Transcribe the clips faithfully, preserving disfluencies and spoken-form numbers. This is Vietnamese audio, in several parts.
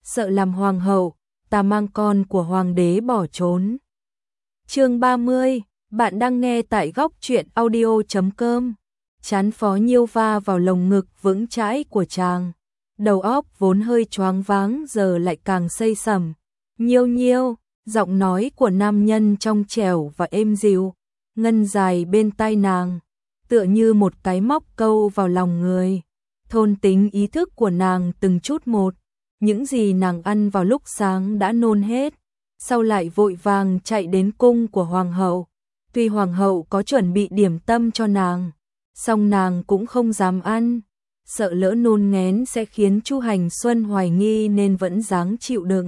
sợ làm hoàng hậu, ta mang con của hoàng đế bỏ trốn. Chương ba mươi, bạn đang nghe tại góc truyện audio chấm com. Chán Phó Nhiêu va vào lồng ngực vững chãi của chàng. Đầu óc vốn hơi choáng váng giờ lại càng say sẩm. Nhiêu nhiêu, giọng nói của nam nhân trong trẻo và êm dịu, ngân dài bên tai nàng, tựa như một cái móc câu vào lòng người. Thôn tính ý thức của nàng từng chút một, những gì nàng ăn vào lúc sáng đã nôn hết, sau lại vội vàng chạy đến cung của hoàng hậu. Tuy hoàng hậu có chuẩn bị điểm tâm cho nàng, song nàng cũng không dám ăn, sợ lỡ nôn ngén sẽ khiến Chu Hành Xuân hoài nghi nên vẫn dáng chịu đựng.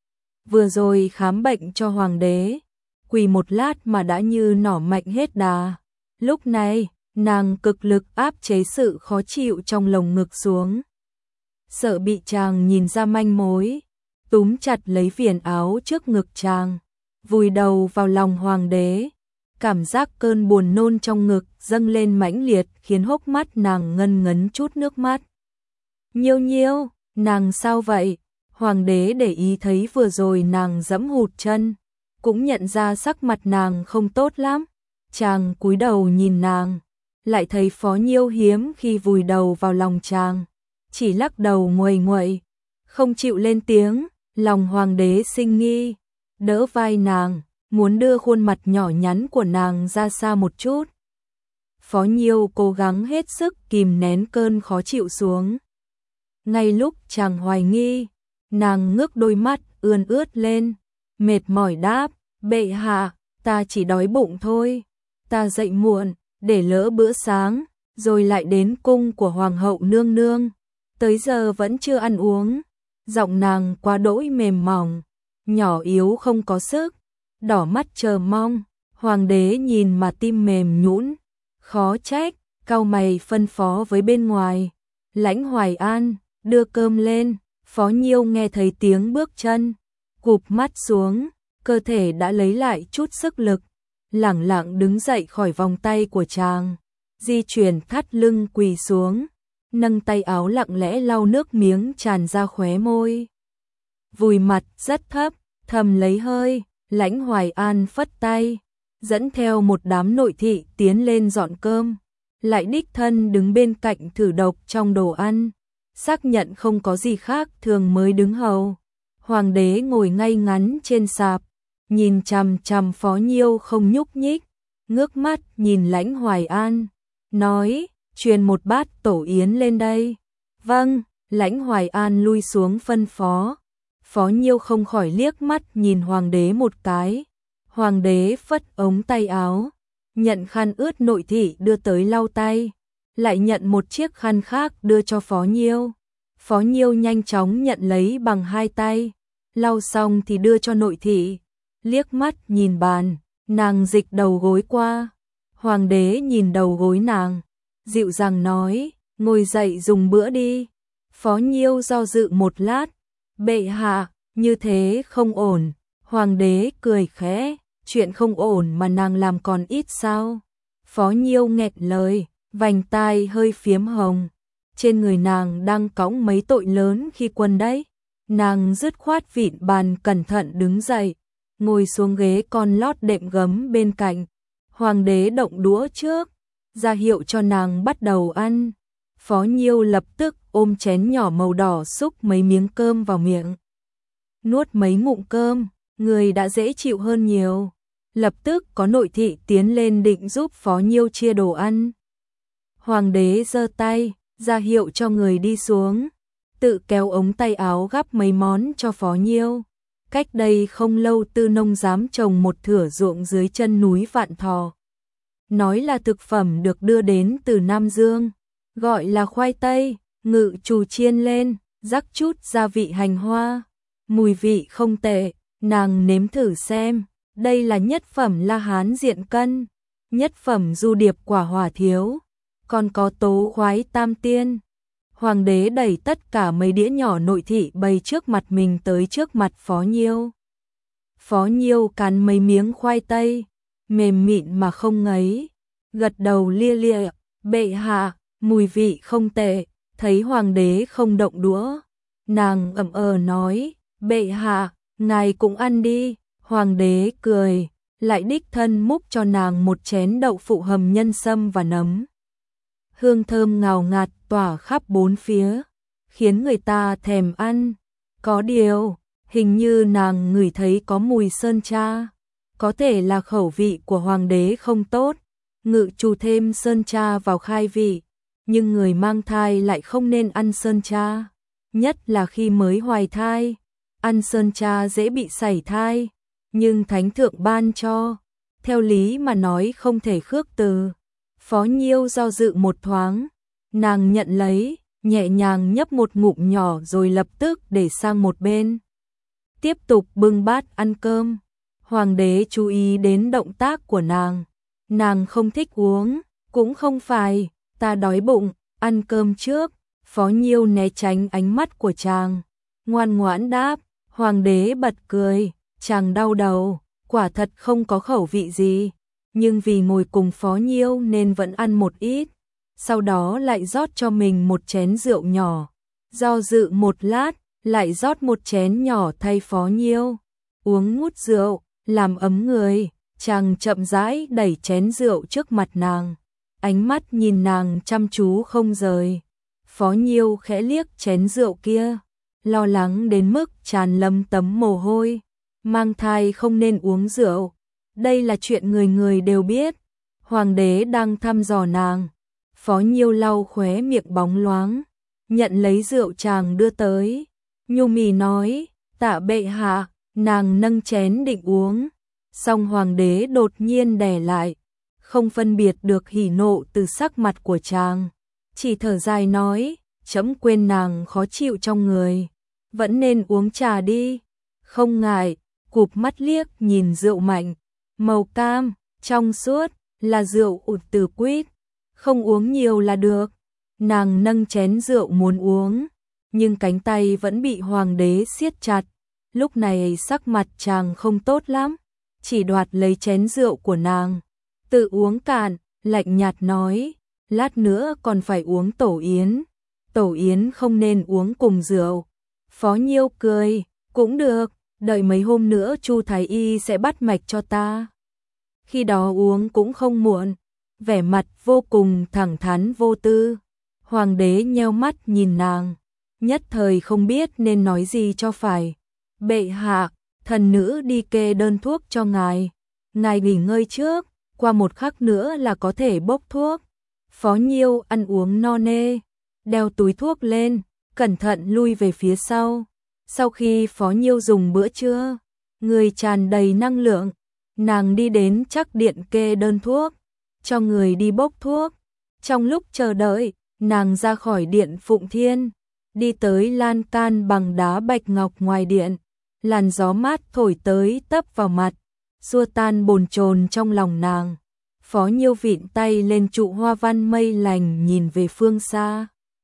Vừa rồi khám bệnh cho hoàng đế, quỳ một lát mà đã như nỏ mạnh hết đà. Lúc này, nàng cực lực áp chế sự khó chịu trong lồng ngực xuống. Sợ bị chàng nhìn ra manh mối, túm chặt lấy viền áo trước ngực chàng, vùi đầu vào lòng hoàng đế. Cảm giác cơn buồn nôn trong ngực dâng lên mãnh liệt khiến hốc mắt nàng ngân ngấn chút nước mắt. Nhiêu nhiêu, nàng sao vậy? Hoàng đế để ý thấy vừa rồi nàng giẫm hụt chân, cũng nhận ra sắc mặt nàng không tốt lắm. Chàng cúi đầu nhìn nàng, lại thấy Phó Nhiêu hiếm khi vùi đầu vào lòng chàng, chỉ lắc đầu nguầy nguậy, không chịu lên tiếng. Lòng hoàng đế sinh nghi, đỡ vai nàng, muốn đưa khuôn mặt nhỏ nhắn của nàng ra xa một chút. Phó Nhiêu cố gắng hết sức kìm nén cơn khó chịu xuống. Ngay lúc chàng hoài nghi, nàng ngước đôi mắt ươn ướt lên, mệt mỏi đáp, bệ hạ, ta chỉ đói bụng thôi, ta dậy muộn, để lỡ bữa sáng, rồi lại đến cung của hoàng hậu nương nương, tới giờ vẫn chưa ăn uống. Giọng nàng quá đỗi mềm mỏng, nhỏ yếu không có sức, đỏ mắt chờ mong. Hoàng đế nhìn mà tim mềm nhũn, khó trách, cau mày phân phó với bên ngoài, Lãnh Hoài An, đưa cơm lên. Phó Nhiêu nghe thấy tiếng bước chân, cụp mắt xuống, cơ thể đã lấy lại chút sức lực, lẳng lặng đứng dậy khỏi vòng tay của chàng, di chuyển thắt lưng quỳ xuống, nâng tay áo lặng lẽ lau nước miếng tràn ra khóe môi. Vùi mặt rất thấp, thầm lấy hơi. Lãnh Hoài An phất tay, dẫn theo một đám nội thị tiến lên dọn cơm, lại đích thân đứng bên cạnh thử độc trong đồ ăn, xác nhận không có gì khác thường mới đứng hầu. Hoàng đế ngồi ngay ngắn trên sạp, nhìn chằm chằm Phó Nhiêu không nhúc nhích, ngước mắt nhìn Lãnh Hoài An, nói, truyền một bát tổ yến lên đây. Vâng. Lãnh Hoài An lui xuống phân phó. Phó Nhiêu không khỏi liếc mắt nhìn hoàng đế một cái. Hoàng đế phất ống tay áo, nhận khăn ướt nội thị đưa tới lau tay, lại nhận một chiếc khăn khác đưa cho Phó Nhiêu. Phó Nhiêu nhanh chóng nhận lấy bằng hai tay, lau xong thì đưa cho nội thị, liếc mắt nhìn bàn, nàng dịch đầu gối qua. Hoàng đế nhìn đầu gối nàng, dịu dàng nói, ngồi dậy dùng bữa đi. Phó Nhiêu do dự một lát, bệ hạ, như thế không ổn. Hoàng đế cười khẽ, chuyện không ổn mà nàng làm còn ít sao? Phó Nhiêu nghẹt lời, vành tai hơi phiếm hồng. Trên người nàng đang cõng mấy tội lớn khi quân đấy. Nàng dứt khoát vịn bàn cẩn thận đứng dậy, ngồi xuống ghế con lót đệm gấm bên cạnh. Hoàng đế động đũa trước, ra hiệu cho nàng bắt đầu ăn. Phó Nhiêu lập tức ôm chén nhỏ màu đỏ xúc mấy miếng cơm vào miệng. Nuốt mấy ngụm cơm, người đã dễ chịu hơn nhiều. Lập tức có nội thị tiến lên định giúp Phó Nhiêu chia đồ ăn. Hoàng đế giơ tay, ra hiệu cho người đi xuống, tự kéo ống tay áo gắp mấy món cho Phó Nhiêu. Cách đây không lâu Tư Nông dám trồng một thửa ruộng dưới chân núi Vạn Thọ. Nói là thực phẩm được đưa đến từ Nam Dương, gọi là khoai tây, ngự trù chiên lên, rắc chút gia vị hành hoa, mùi vị không tệ, nàng nếm thử xem, đây là nhất phẩm La Hán diện cân, nhất phẩm du điệp quả hỏa thiếu, còn có tố khoái tam tiên. Hoàng đế đẩy tất cả mấy đĩa nhỏ nội thị bày trước mặt mình tới trước mặt Phó Nhiêu. Phó Nhiêu cắn mấy miếng khoai tây, mềm mịn mà không ngấy, gật đầu lia lia, bệ hạ, mùi vị không tệ. Thấy hoàng đế không động đũa, Nàng ậm ờ nói, bệ hạ, ngài cũng ăn đi. Hoàng đế cười, lại đích thân múc cho nàng một chén đậu phụ hầm nhân sâm và nấm. Hương thơm ngào ngạt tỏa khắp bốn phía, khiến người ta thèm ăn. Có điều, hình như nàng ngửi thấy có mùi sơn tra. Có thể là khẩu vị của hoàng đế không tốt, ngự trù thêm sơn tra vào khai vị, nhưng người mang thai lại không nên ăn sơn tra, nhất là khi mới hoài thai. Ăn sơn tra dễ bị sảy thai, nhưng thánh thượng ban cho, theo lý mà nói không thể khước từ. Phó Nhiêu do dự một thoáng, nàng nhận lấy, nhẹ nhàng nhấp một ngụm nhỏ rồi lập tức để sang một bên. Tiếp tục bưng bát ăn cơm. Hoàng đế chú ý đến động tác của nàng. Nàng không thích uống, cũng không phải, ta đói bụng, ăn cơm trước. Phó Nhiêu né tránh ánh mắt của chàng, ngoan ngoãn đáp. Hoàng đế bật cười, chàng đau đầu, quả thật không có khẩu vị gì, nhưng vì ngồi cùng Phó Nhiêu nên vẫn ăn một ít, sau đó lại rót cho mình một chén rượu nhỏ, do dự một lát, lại rót một chén nhỏ thay Phó Nhiêu, uống ngút rượu, làm ấm người. Chàng chậm rãi đẩy chén rượu trước mặt nàng, ánh mắt nhìn nàng chăm chú không rời. Phó Nhiêu khẽ liếc chén rượu kia, lo lắng đến mức tràn lấm tấm mồ hôi. Mang thai không nên uống rượu, đây là chuyện người người đều biết. Hoàng đế đang thăm dò nàng. Phó Nhiêu lau khóe miệng bóng loáng, nhận lấy rượu chàng đưa tới, nhu mì nói, tạ bệ hạ. Nàng nâng chén định uống, song hoàng đế đột nhiên đè lại, không phân biệt được hỉ nộ từ sắc mặt của chàng, chỉ thở dài nói, trẫm quên nàng khó chịu trong người, vẫn nên uống trà đi. Không ngại, cụp mắt liếc nhìn rượu mạnh, màu cam, trong suốt, là rượu ụt từ quýt, không uống nhiều là được. Nàng nâng chén rượu muốn uống, nhưng cánh tay vẫn bị hoàng đế siết chặt. Lúc này sắc mặt chàng không tốt lắm, chỉ đoạt lấy chén rượu của nàng, tự uống cạn, lạnh nhạt nói, lát nữa còn phải uống tổ yến, tổ yến không nên uống cùng rượu. Phó Nhiêu cười, cũng được, đợi mấy hôm nữa Chu Thái Y sẽ bắt mạch cho ta, khi đó uống cũng không muộn. Vẻ mặt vô cùng thẳng thắn vô tư. Hoàng đế nheo mắt nhìn nàng, nhất thời không biết nên nói gì cho phải. Bệ hạ, thần nữ đi kê đơn thuốc cho ngài, ngài nghỉ ngơi trước, qua một khắc nữa là có thể bốc thuốc. Phó Nhiêu ăn uống no nê, đeo túi thuốc lên, cẩn thận lui về phía sau. Sau khi Phó Nhiêu dùng bữa trưa, người tràn đầy năng lượng, nàng đi đến trắc điện kê đơn thuốc, cho người đi bốc thuốc. Trong lúc chờ đợi, nàng ra khỏi điện Phụng Thiên, đi tới lan can bằng đá bạch ngọc ngoài điện. Làn gió mát thổi tới tấp vào mặt, xua tan bồn chồn trong lòng nàng. Phó Nhiêu vịn tay lên trụ hoa văn mây lành nhìn về phương xa.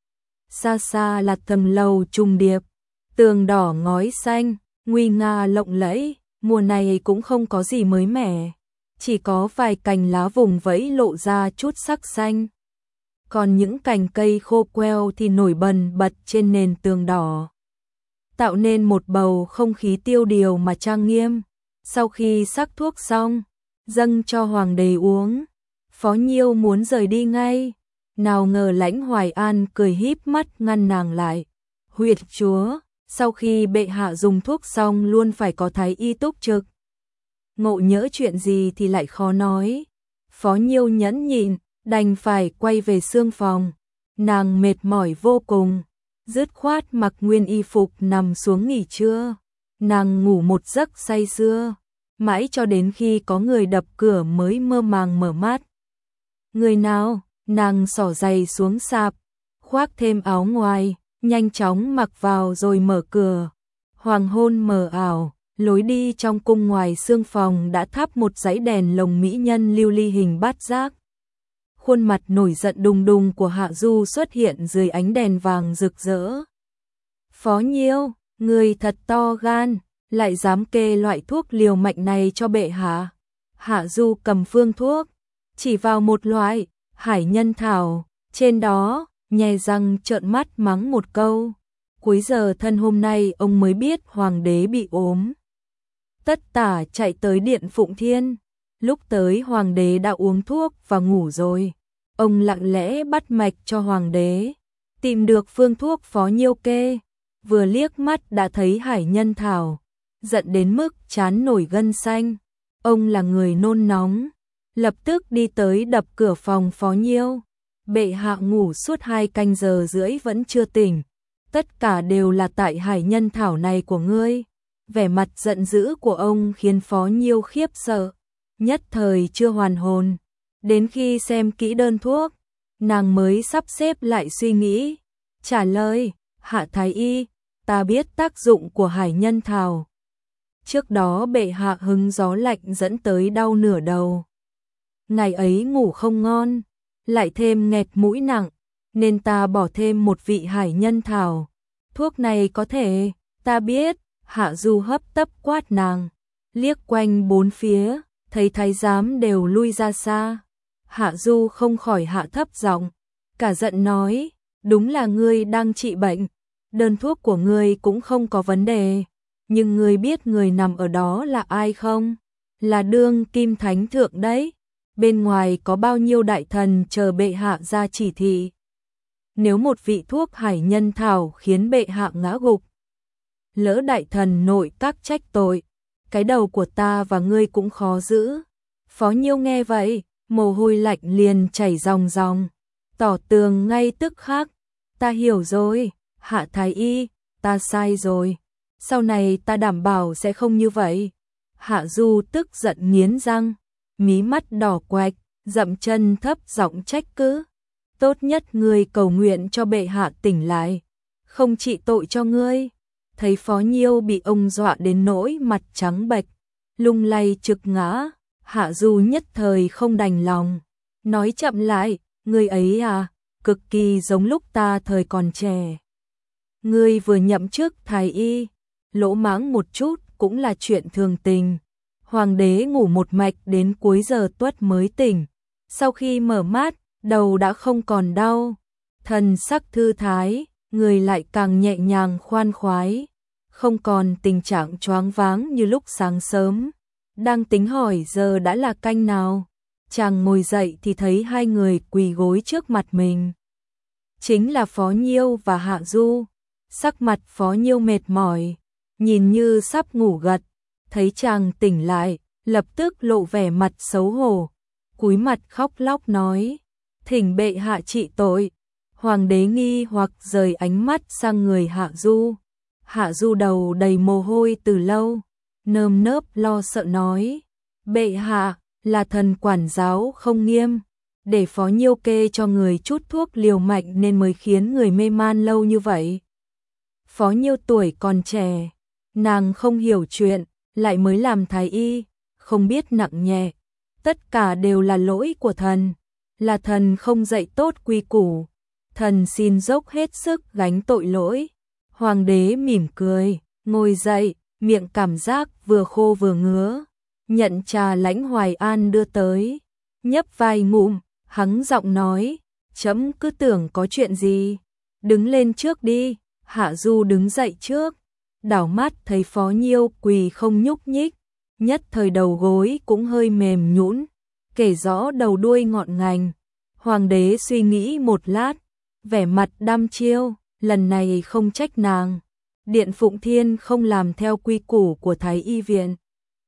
Xa xa là tầng lầu trùng điệp, tường đỏ ngói xanh, nguy nga lộng lẫy. Mùa này cũng không có gì mới mẻ, chỉ có vài cành lá vùng vẫy lộ ra chút sắc xanh. Còn những cành cây khô queo thì nổi bần bật trên nền tường đỏ, tạo nên một bầu không khí tiêu điều mà trang nghiêm. Sau khi sắc thuốc xong, dâng cho hoàng đế uống, Phó Nhiêu muốn rời đi ngay, nào ngờ Lãnh Hoài An cười híp mắt ngăn nàng lại. Huyệt chúa, sau khi bệ hạ dùng thuốc xong luôn phải có thái y túc trực, ngộ nhỡ chuyện gì thì lại khó nói. Phó Nhiêu nhẫn nhịn, đành phải quay về xương phòng. Nàng mệt mỏi vô cùng, dứt khoát mặc nguyên y phục nằm xuống nghỉ trưa. Nàng ngủ một giấc say sưa, mãi cho đến khi có người đập cửa mới mơ màng mở mắt. Người nào? Nàng xỏ giày xuống sạp, khoác thêm áo ngoài, nhanh chóng mặc vào rồi mở cửa. Hoàng hôn mờ ảo, lối đi trong cung ngoài xương phòng đã thắp một dãy đèn lồng mỹ nhân lưu ly hình bát giác. Khuôn mặt nổi giận đùng đùng của Hạ Du xuất hiện dưới ánh đèn vàng rực rỡ. Phó Nhiêu, người thật to gan, lại dám kê loại thuốc liều mạnh này cho bệ hạ. Hạ Du cầm phương thuốc, chỉ vào một loại, hải nhân thảo, trên đó, nhè răng trợn mắt mắng một câu. Cuối giờ thân hôm nay ông mới biết hoàng đế bị ốm. Tất tả chạy tới điện Phụng Thiên. Lúc tới hoàng đế đã uống thuốc và ngủ rồi. Ông lặng lẽ bắt mạch cho hoàng đế. Tìm được phương thuốc Phó Nhiêu kê. Vừa liếc mắt đã thấy hải nhân thảo. Giận đến mức trán nổi gân xanh. Ông là người nôn nóng. Lập tức đi tới đập cửa phòng Phó Nhiêu. Bệ hạ ngủ suốt hai canh giờ rưỡi vẫn chưa tỉnh. Tất cả đều là tại hải nhân thảo này của ngươi. Vẻ mặt giận dữ của ông khiến Phó Nhiêu khiếp sợ. Nhất thời chưa hoàn hồn. Đến khi xem kỹ đơn thuốc, nàng mới sắp xếp lại suy nghĩ. Trả lời, hạ thái y, ta biết tác dụng của hải nhân thảo. Trước đó bệ hạ hứng gió lạnh dẫn tới đau nửa đầu. Ngày ấy ngủ không ngon, lại thêm nghẹt mũi nặng, nên ta bỏ thêm một vị hải nhân thảo. Thuốc này có thể, ta biết, Hạ Du hấp tấp quát nàng, liếc quanh bốn phía, thấy thái giám đều lui ra xa. Hạ Du không khỏi hạ thấp giọng, cả giận nói, đúng là ngươi đang trị bệnh, đơn thuốc của ngươi cũng không có vấn đề, nhưng ngươi biết người nằm ở đó là ai không? Là đương kim thánh thượng đấy. Bên ngoài có bao nhiêu đại thần chờ bệ hạ ra chỉ thị. Nếu một vị thuốc hải nhân thảo khiến bệ hạ ngã gục, lỡ đại thần nội các trách tội, cái đầu của ta và ngươi cũng khó giữ. Phó Nhiêu nghe vậy, mồ hôi lạnh liền chảy ròng ròng, tỏ tường ngay tức khắc, ta hiểu rồi, hạ thái y, ta sai rồi, sau này ta đảm bảo sẽ không như vậy. Hạ Du tức giận nghiến răng, mí mắt đỏ quạch, dậm chân thấp giọng trách cứ. Tốt nhất ngươi cầu nguyện cho bệ hạ tỉnh lại, không trị tội cho ngươi. Thấy Phó Nhiêu bị ông dọa đến nỗi mặt trắng bệch, lung lay trực ngã, Hạ Du nhất thời không đành lòng, nói chậm lại, ngươi ấy à, cực kỳ giống lúc ta thời còn trẻ. Ngươi vừa nhậm chức thái y, lỗ mãng một chút cũng là chuyện thường tình. Hoàng đế ngủ một mạch đến cuối giờ tuất mới tỉnh, sau khi mở mắt, đầu đã không còn đau, thần sắc thư thái, người lại càng nhẹ nhàng khoan khoái, không còn tình trạng choáng váng như lúc sáng sớm. Đang tính hỏi giờ đã là canh nào, chàng ngồi dậy thì thấy hai người quỳ gối trước mặt mình. Chính là Phó Nhiêu và Hạ Du. Sắc mặt Phó Nhiêu mệt mỏi, nhìn như sắp ngủ gật, thấy chàng tỉnh lại, lập tức lộ vẻ mặt xấu hổ, cúi mặt khóc lóc nói, thỉnh bệ hạ trị tội. Hoàng đế nghi hoặc rời ánh mắt sang người Hạ Du. Hạ Du đầu đầy mồ hôi từ lâu, nơm nớp lo sợ nói, bệ hạ, là thần quản giáo không nghiêm, để Phó Nhiêu kê cho người chút thuốc liều mạnh nên mới khiến người mê man lâu như vậy. Phó Nhiêu tuổi còn trẻ, nàng không hiểu chuyện, lại mới làm thái y, không biết nặng nhẹ, tất cả đều là lỗi của thần, là thần không dạy tốt quy củ, thần xin dốc hết sức gánh tội lỗi. Hoàng đế mỉm cười, ngồi dậy, miệng cảm giác vừa khô vừa ngứa, nhận trà Lãnh Hoài An đưa tới, nhấp vài ngụm, hắng giọng nói, chấm cứ tưởng có chuyện gì, đứng lên trước đi. Hạ Du đứng dậy trước, đảo mắt thấy Phó Nhiêu quỳ không nhúc nhích, nhất thời đầu gối cũng hơi mềm nhũn, kể rõ đầu đuôi ngọn ngành. Hoàng đế suy nghĩ một lát, vẻ mặt đăm chiêu, lần này không trách nàng. Điện Phụng Thiên không làm theo quy củ của Thái y viện,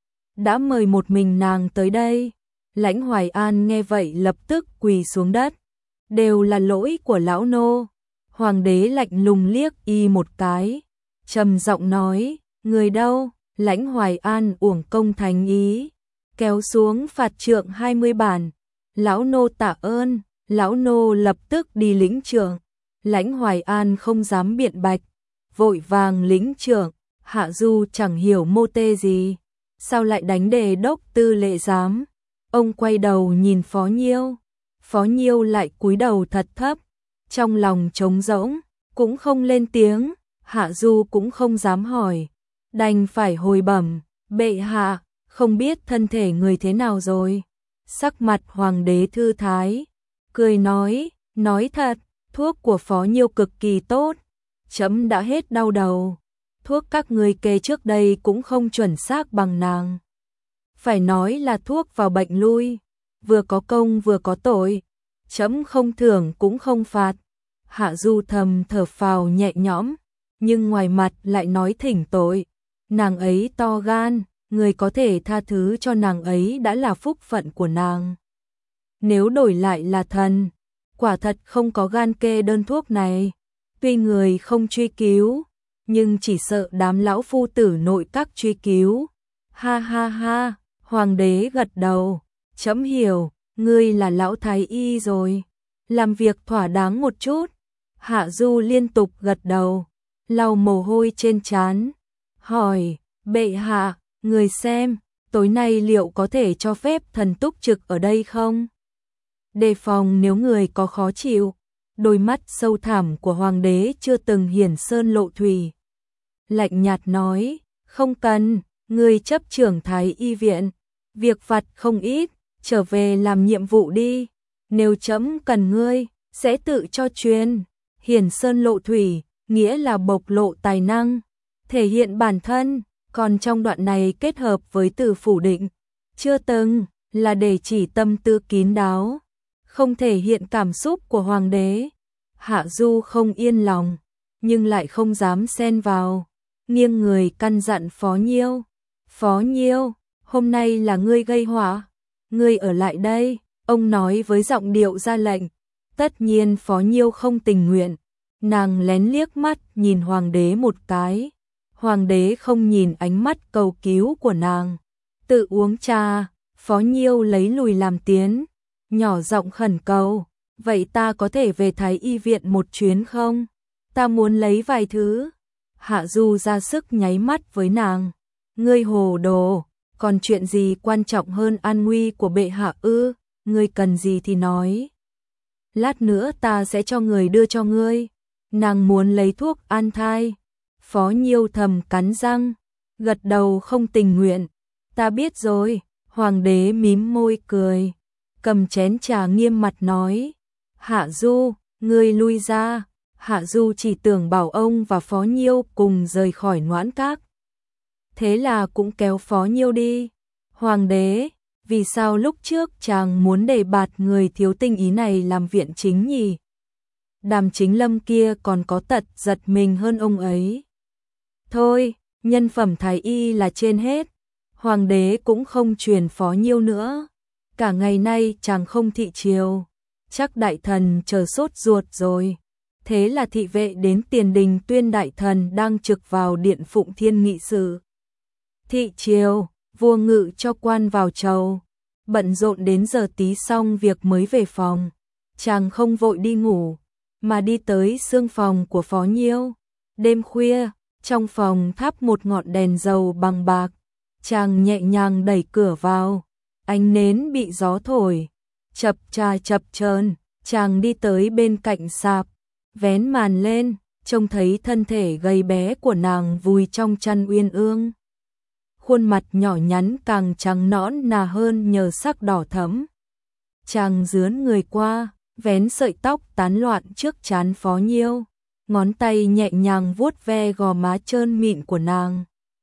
đã mời một mình nàng tới đây. Lãnh Hoài An nghe vậy lập tức quỳ xuống đất, đều là lỗi của lão nô. Hoàng đế lạnh lùng liếc y một cái, trầm giọng nói, người đâu? Lãnh Hoài An uổng công thành ý, kéo xuống phạt trượng hai mươi bản. Lão nô tạ ơn. Lão nô lập tức đi lĩnh trượng. Lãnh Hoài An không dám biện bạch, vội vàng lĩnh trượng. Hạ Du chẳng hiểu mô tê gì, sao lại đánh đề đốc tư lệ giám. Ông quay đầu nhìn Phó Nhiêu, Phó Nhiêu lại cúi đầu thật thấp, trong lòng trống rỗng, cũng không lên tiếng. Hạ Du cũng không dám hỏi, đành phải hồi bẩm, bệ hạ, không biết thân thể người thế nào rồi. Sắc mặt hoàng đế thư thái, cười nói, nói thật, thuốc của Phó Nhiêu cực kỳ tốt, Chấm đã hết đau đầu. Thuốc các ngươi kê trước đây cũng không chuẩn xác bằng nàng. Phải nói là thuốc vào bệnh lui, vừa có công vừa có tội. Chấm không thưởng cũng không phạt. Hạ Du thầm thở phào nhẹ nhõm, nhưng ngoài mặt lại nói thỉnh tội. Nàng ấy to gan, người có thể tha thứ cho nàng ấy đã là phúc phận của nàng. Nếu đổi lại là thần, quả thật không có gan kê đơn thuốc này. Tuy người không truy cứu, nhưng chỉ sợ đám lão phu tử nội các truy cứu. Ha ha ha, hoàng đế gật đầu, chấm hiểu, ngươi là lão thái y rồi. Làm việc thỏa đáng một chút. Hạ Du liên tục gật đầu, lau mồ hôi trên trán, hỏi, bệ hạ, người xem, tối nay liệu có thể cho phép thần túc trực ở đây không? Đề phòng nếu người có khó chịu. Đôi mắt sâu thẳm của hoàng đế chưa từng hiển sơn lộ thủy. Lạnh nhạt nói, không cần, ngươi chấp trưởng thái y viện, việc vặt không ít, trở về làm nhiệm vụ đi. Nếu chấm cần ngươi, sẽ tự cho truyền. Hiển sơn lộ thủy, nghĩa là bộc lộ tài năng, thể hiện bản thân, còn trong đoạn này kết hợp với từ phủ định, chưa từng, là để chỉ tâm tư kín đáo, không thể hiện cảm xúc của hoàng đế. Hạ Du không yên lòng, nhưng lại không dám xen vào, nghiêng người căn dặn Phó Nhiêu. Phó Nhiêu, hôm nay là ngươi gây họa, ngươi ở lại đây, ông nói với giọng điệu ra lệnh. Tất nhiên Phó Nhiêu không tình nguyện, nàng lén liếc mắt nhìn hoàng đế một cái. Hoàng đế không nhìn ánh mắt cầu cứu của nàng, tự uống trà. Phó Nhiêu lấy lùi làm tiến, nhỏ giọng khẩn cầu, vậy ta có thể về thái y viện một chuyến không? Ta muốn lấy vài thứ. Hạ Du ra sức nháy mắt với nàng, ngươi hồ đồ, còn chuyện gì quan trọng hơn an nguy của bệ hạ ư? Ngươi cần gì thì nói, lát nữa ta sẽ cho người đưa cho ngươi. Nàng muốn lấy thuốc an thai. Phó Nhiêu thầm cắn răng, gật đầu không tình nguyện. Ta biết rồi. Hoàng đế mím môi cười, cầm chén trà nghiêm mặt nói, Hạ Du, ngươi lui ra. Hạ Du chỉ tưởng bảo ông và Phó Nhiêu cùng rời khỏi Noãn Các, thế là cũng kéo Phó Nhiêu đi. Hoàng đế, vì sao lúc trước chàng muốn đề bạt người thiếu tinh ý này làm viện chính nhỉ? Đàm Chính Lâm kia còn có tật giật mình hơn ông ấy. Thôi, nhân phẩm thái y là trên hết. Hoàng đế cũng không truyền Phó Nhiêu nữa. Cả ngày nay chàng không thị triều, chắc đại thần chờ sốt ruột rồi. Thế là thị vệ đến tiền đình tuyên đại thần đang trực vào điện Phụng Thiên nghị sự. Thị triều, vua ngự cho quan vào chầu, bận rộn đến giờ tí xong việc mới về phòng. Chàng không vội đi ngủ, mà đi tới xương phòng của Phó Nhiêu. Đêm khuya, trong phòng thắp một ngọn đèn dầu bằng bạc. Chàng nhẹ nhàng đẩy cửa vào, ánh nến bị gió thổi, chập chà chập chờn. Chàng đi tới bên cạnh sạp, vén màn lên, trông thấy thân thể gầy bé của nàng vùi trong chăn uyên ương. Khuôn mặt nhỏ nhắn càng trắng nõn nà hơn nhờ sắc đỏ thẫm. Chàng dướn người qua, vén sợi tóc tán loạn trước trán Phó Nhiêu, ngón tay nhẹ nhàng vuốt ve gò má trơn mịn của nàng.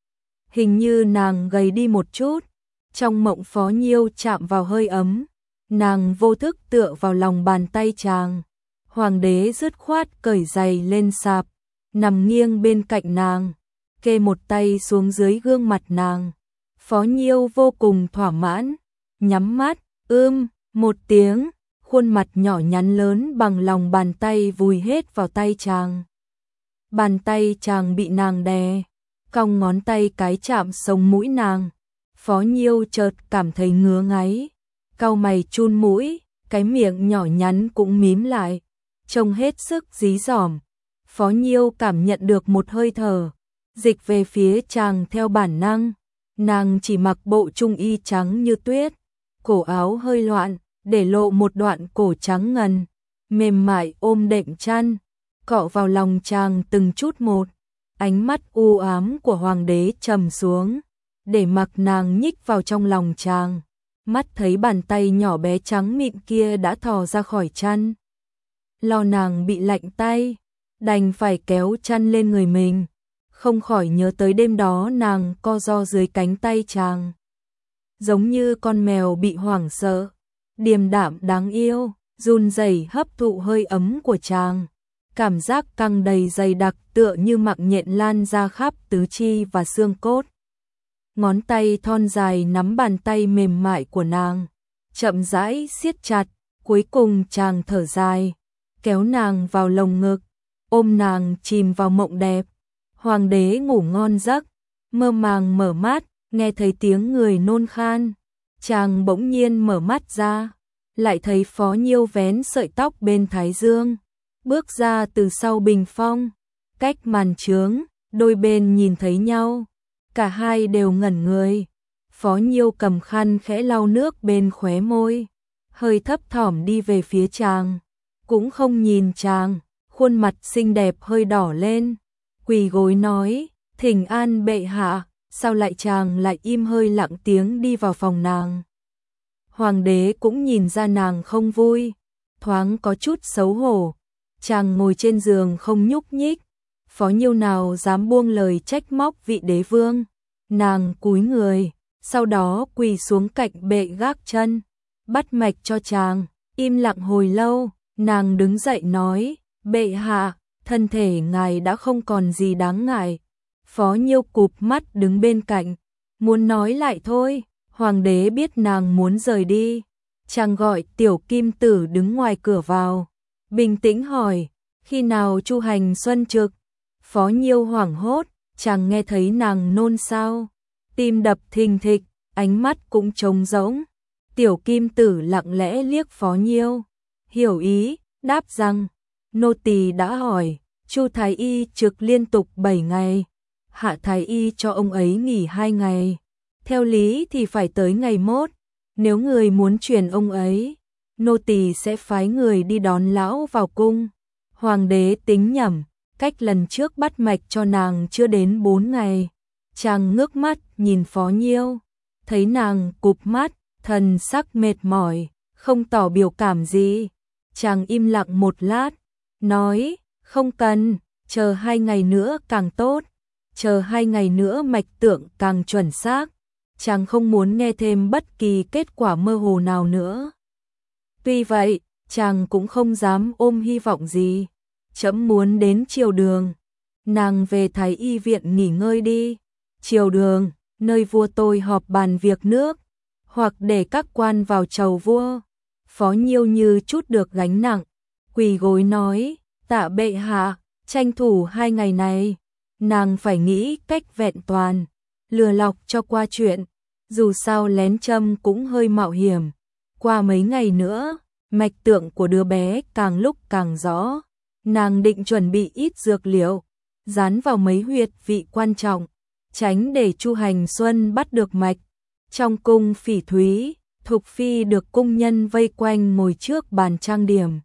Hình như nàng gầy đi một chút. Trong mộng Phó Nhiêu chạm vào hơi ấm, nàng vô thức tựa vào lòng bàn tay chàng. Hoàng đế dứt khoát cởi giày lên sạp, nằm nghiêng bên cạnh nàng, kê một tay xuống dưới gương mặt nàng. Phó Nhiêu vô cùng thỏa mãn, nhắm mắt, ưm, một tiếng, khuôn mặt nhỏ nhắn lớn bằng lòng bàn tay vùi hết vào tay chàng. Bàn tay chàng bị nàng đè, cong ngón tay cái chạm sống mũi nàng. Phó Nhiêu chợt cảm thấy ngứa ngáy, cau mày chun mũi, cái miệng nhỏ nhắn cũng mím lại, trông hết sức dí dỏm. Phó Nhiêu cảm nhận được một hơi thở, dịch về phía chàng theo bản năng. Nàng chỉ mặc bộ trung y trắng như tuyết, cổ áo hơi loạn, để lộ một đoạn cổ trắng ngần, mềm mại ôm đệm chăn, cọ vào lòng chàng từng chút một. Ánh mắt u ám của hoàng đế trầm xuống, để mặc nàng nhích vào trong lòng chàng. Mắt thấy bàn tay nhỏ bé trắng mịn kia đã thò ra khỏi chăn, lo nàng bị lạnh tay, đành phải kéo chăn lên người mình, không khỏi nhớ tới đêm đó nàng co ro dưới cánh tay chàng. Giống như con mèo bị hoảng sợ, điềm đạm đáng yêu, run rẩy hấp thụ hơi ấm của chàng. Cảm giác căng đầy dày đặc tựa như mạng nhện lan ra khắp tứ chi và xương cốt. Ngón tay thon dài nắm bàn tay mềm mại của nàng, chậm rãi siết chặt, cuối cùng chàng thở dài, kéo nàng vào lồng ngực, ôm nàng chìm vào mộng đẹp. Hoàng đế ngủ ngon giấc, mơ màng mở mắt, nghe thấy tiếng người nôn khan. Chàng bỗng nhiên mở mắt ra, lại thấy Phó Nhiêu vén sợi tóc bên thái dương, bước ra từ sau bình phong, cách màn trướng, đôi bên nhìn thấy nhau, cả hai đều ngẩn người. Phó Nhiêu cầm khăn khẽ lau nước bên khóe môi, hơi thấp thỏm đi về phía chàng, cũng không nhìn chàng, khuôn mặt xinh đẹp hơi đỏ lên, quỳ gối nói, thỉnh an bệ hạ. Sao lại chàng lại im hơi lặng tiếng đi vào phòng nàng. Hoàng đế cũng nhìn ra nàng không vui, thoáng có chút xấu hổ. Chàng ngồi trên giường không nhúc nhích, Phó Nhiêu nào dám buông lời trách móc vị đế vương. Nàng cúi người, sau đó quỳ xuống cạnh bệ gác chân, bắt mạch cho chàng, im lặng hồi lâu. Nàng đứng dậy nói, bệ hạ, thân thể ngài đã không còn gì đáng ngại. Phó Nhiêu cụp mắt đứng bên cạnh, muốn nói lại thôi. Hoàng đế biết nàng muốn rời đi, chàng gọi Tiểu Kim Tử đứng ngoài cửa vào, bình tĩnh hỏi, khi nào Chu Hành Xuân trực? Phó Nhiêu hoảng hốt, chàng nghe thấy nàng nôn sao, tim đập thình thịch, ánh mắt cũng trống rỗng. Tiểu Kim Tử lặng lẽ liếc Phó Nhiêu, hiểu ý, đáp rằng, nô tỳ đã hỏi, Chu Thái Y trực liên tục bảy ngày. Hạ Thái Y cho ông ấy nghỉ hai ngày, theo lý thì phải tới ngày mốt, nếu người muốn truyền ông ấy, nô tỳ sẽ phái người đi đón lão vào cung. Hoàng đế tính nhẩm, cách lần trước bắt mạch cho nàng chưa đến bốn ngày. Chàng ngước mắt nhìn Phó Nhiêu, thấy nàng cụp mắt, thần sắc mệt mỏi, không tỏ biểu cảm gì. Chàng im lặng một lát, nói, không cần, chờ hai ngày nữa càng tốt. Chờ hai ngày nữa mạch tượng càng chuẩn xác, chàng không muốn nghe thêm bất kỳ kết quả mơ hồ nào nữa. Tuy vậy, chàng cũng không dám ôm hy vọng gì. Trẫm muốn đến triều đường, nàng về Thái Y viện nghỉ ngơi đi. Triều đường, nơi vua tôi họp bàn việc nước, hoặc để các quan vào chầu vua. Phó Nhiêu như chút được gánh nặng, quỳ gối nói, tạ bệ hạ, tranh thủ hai ngày này. Nàng phải nghĩ cách vẹn toàn, lừa lọc cho qua chuyện, dù sao lén châm cũng hơi mạo hiểm. Qua mấy ngày nữa, mạch tượng của đứa bé càng lúc càng rõ, nàng định chuẩn bị ít dược liệu, dán vào mấy huyệt vị quan trọng, tránh để Chu Hành Xuân bắt được mạch. Trong cung Phỉ Thúy, Thục Phi được cung nhân vây quanh ngồi trước bàn trang điểm.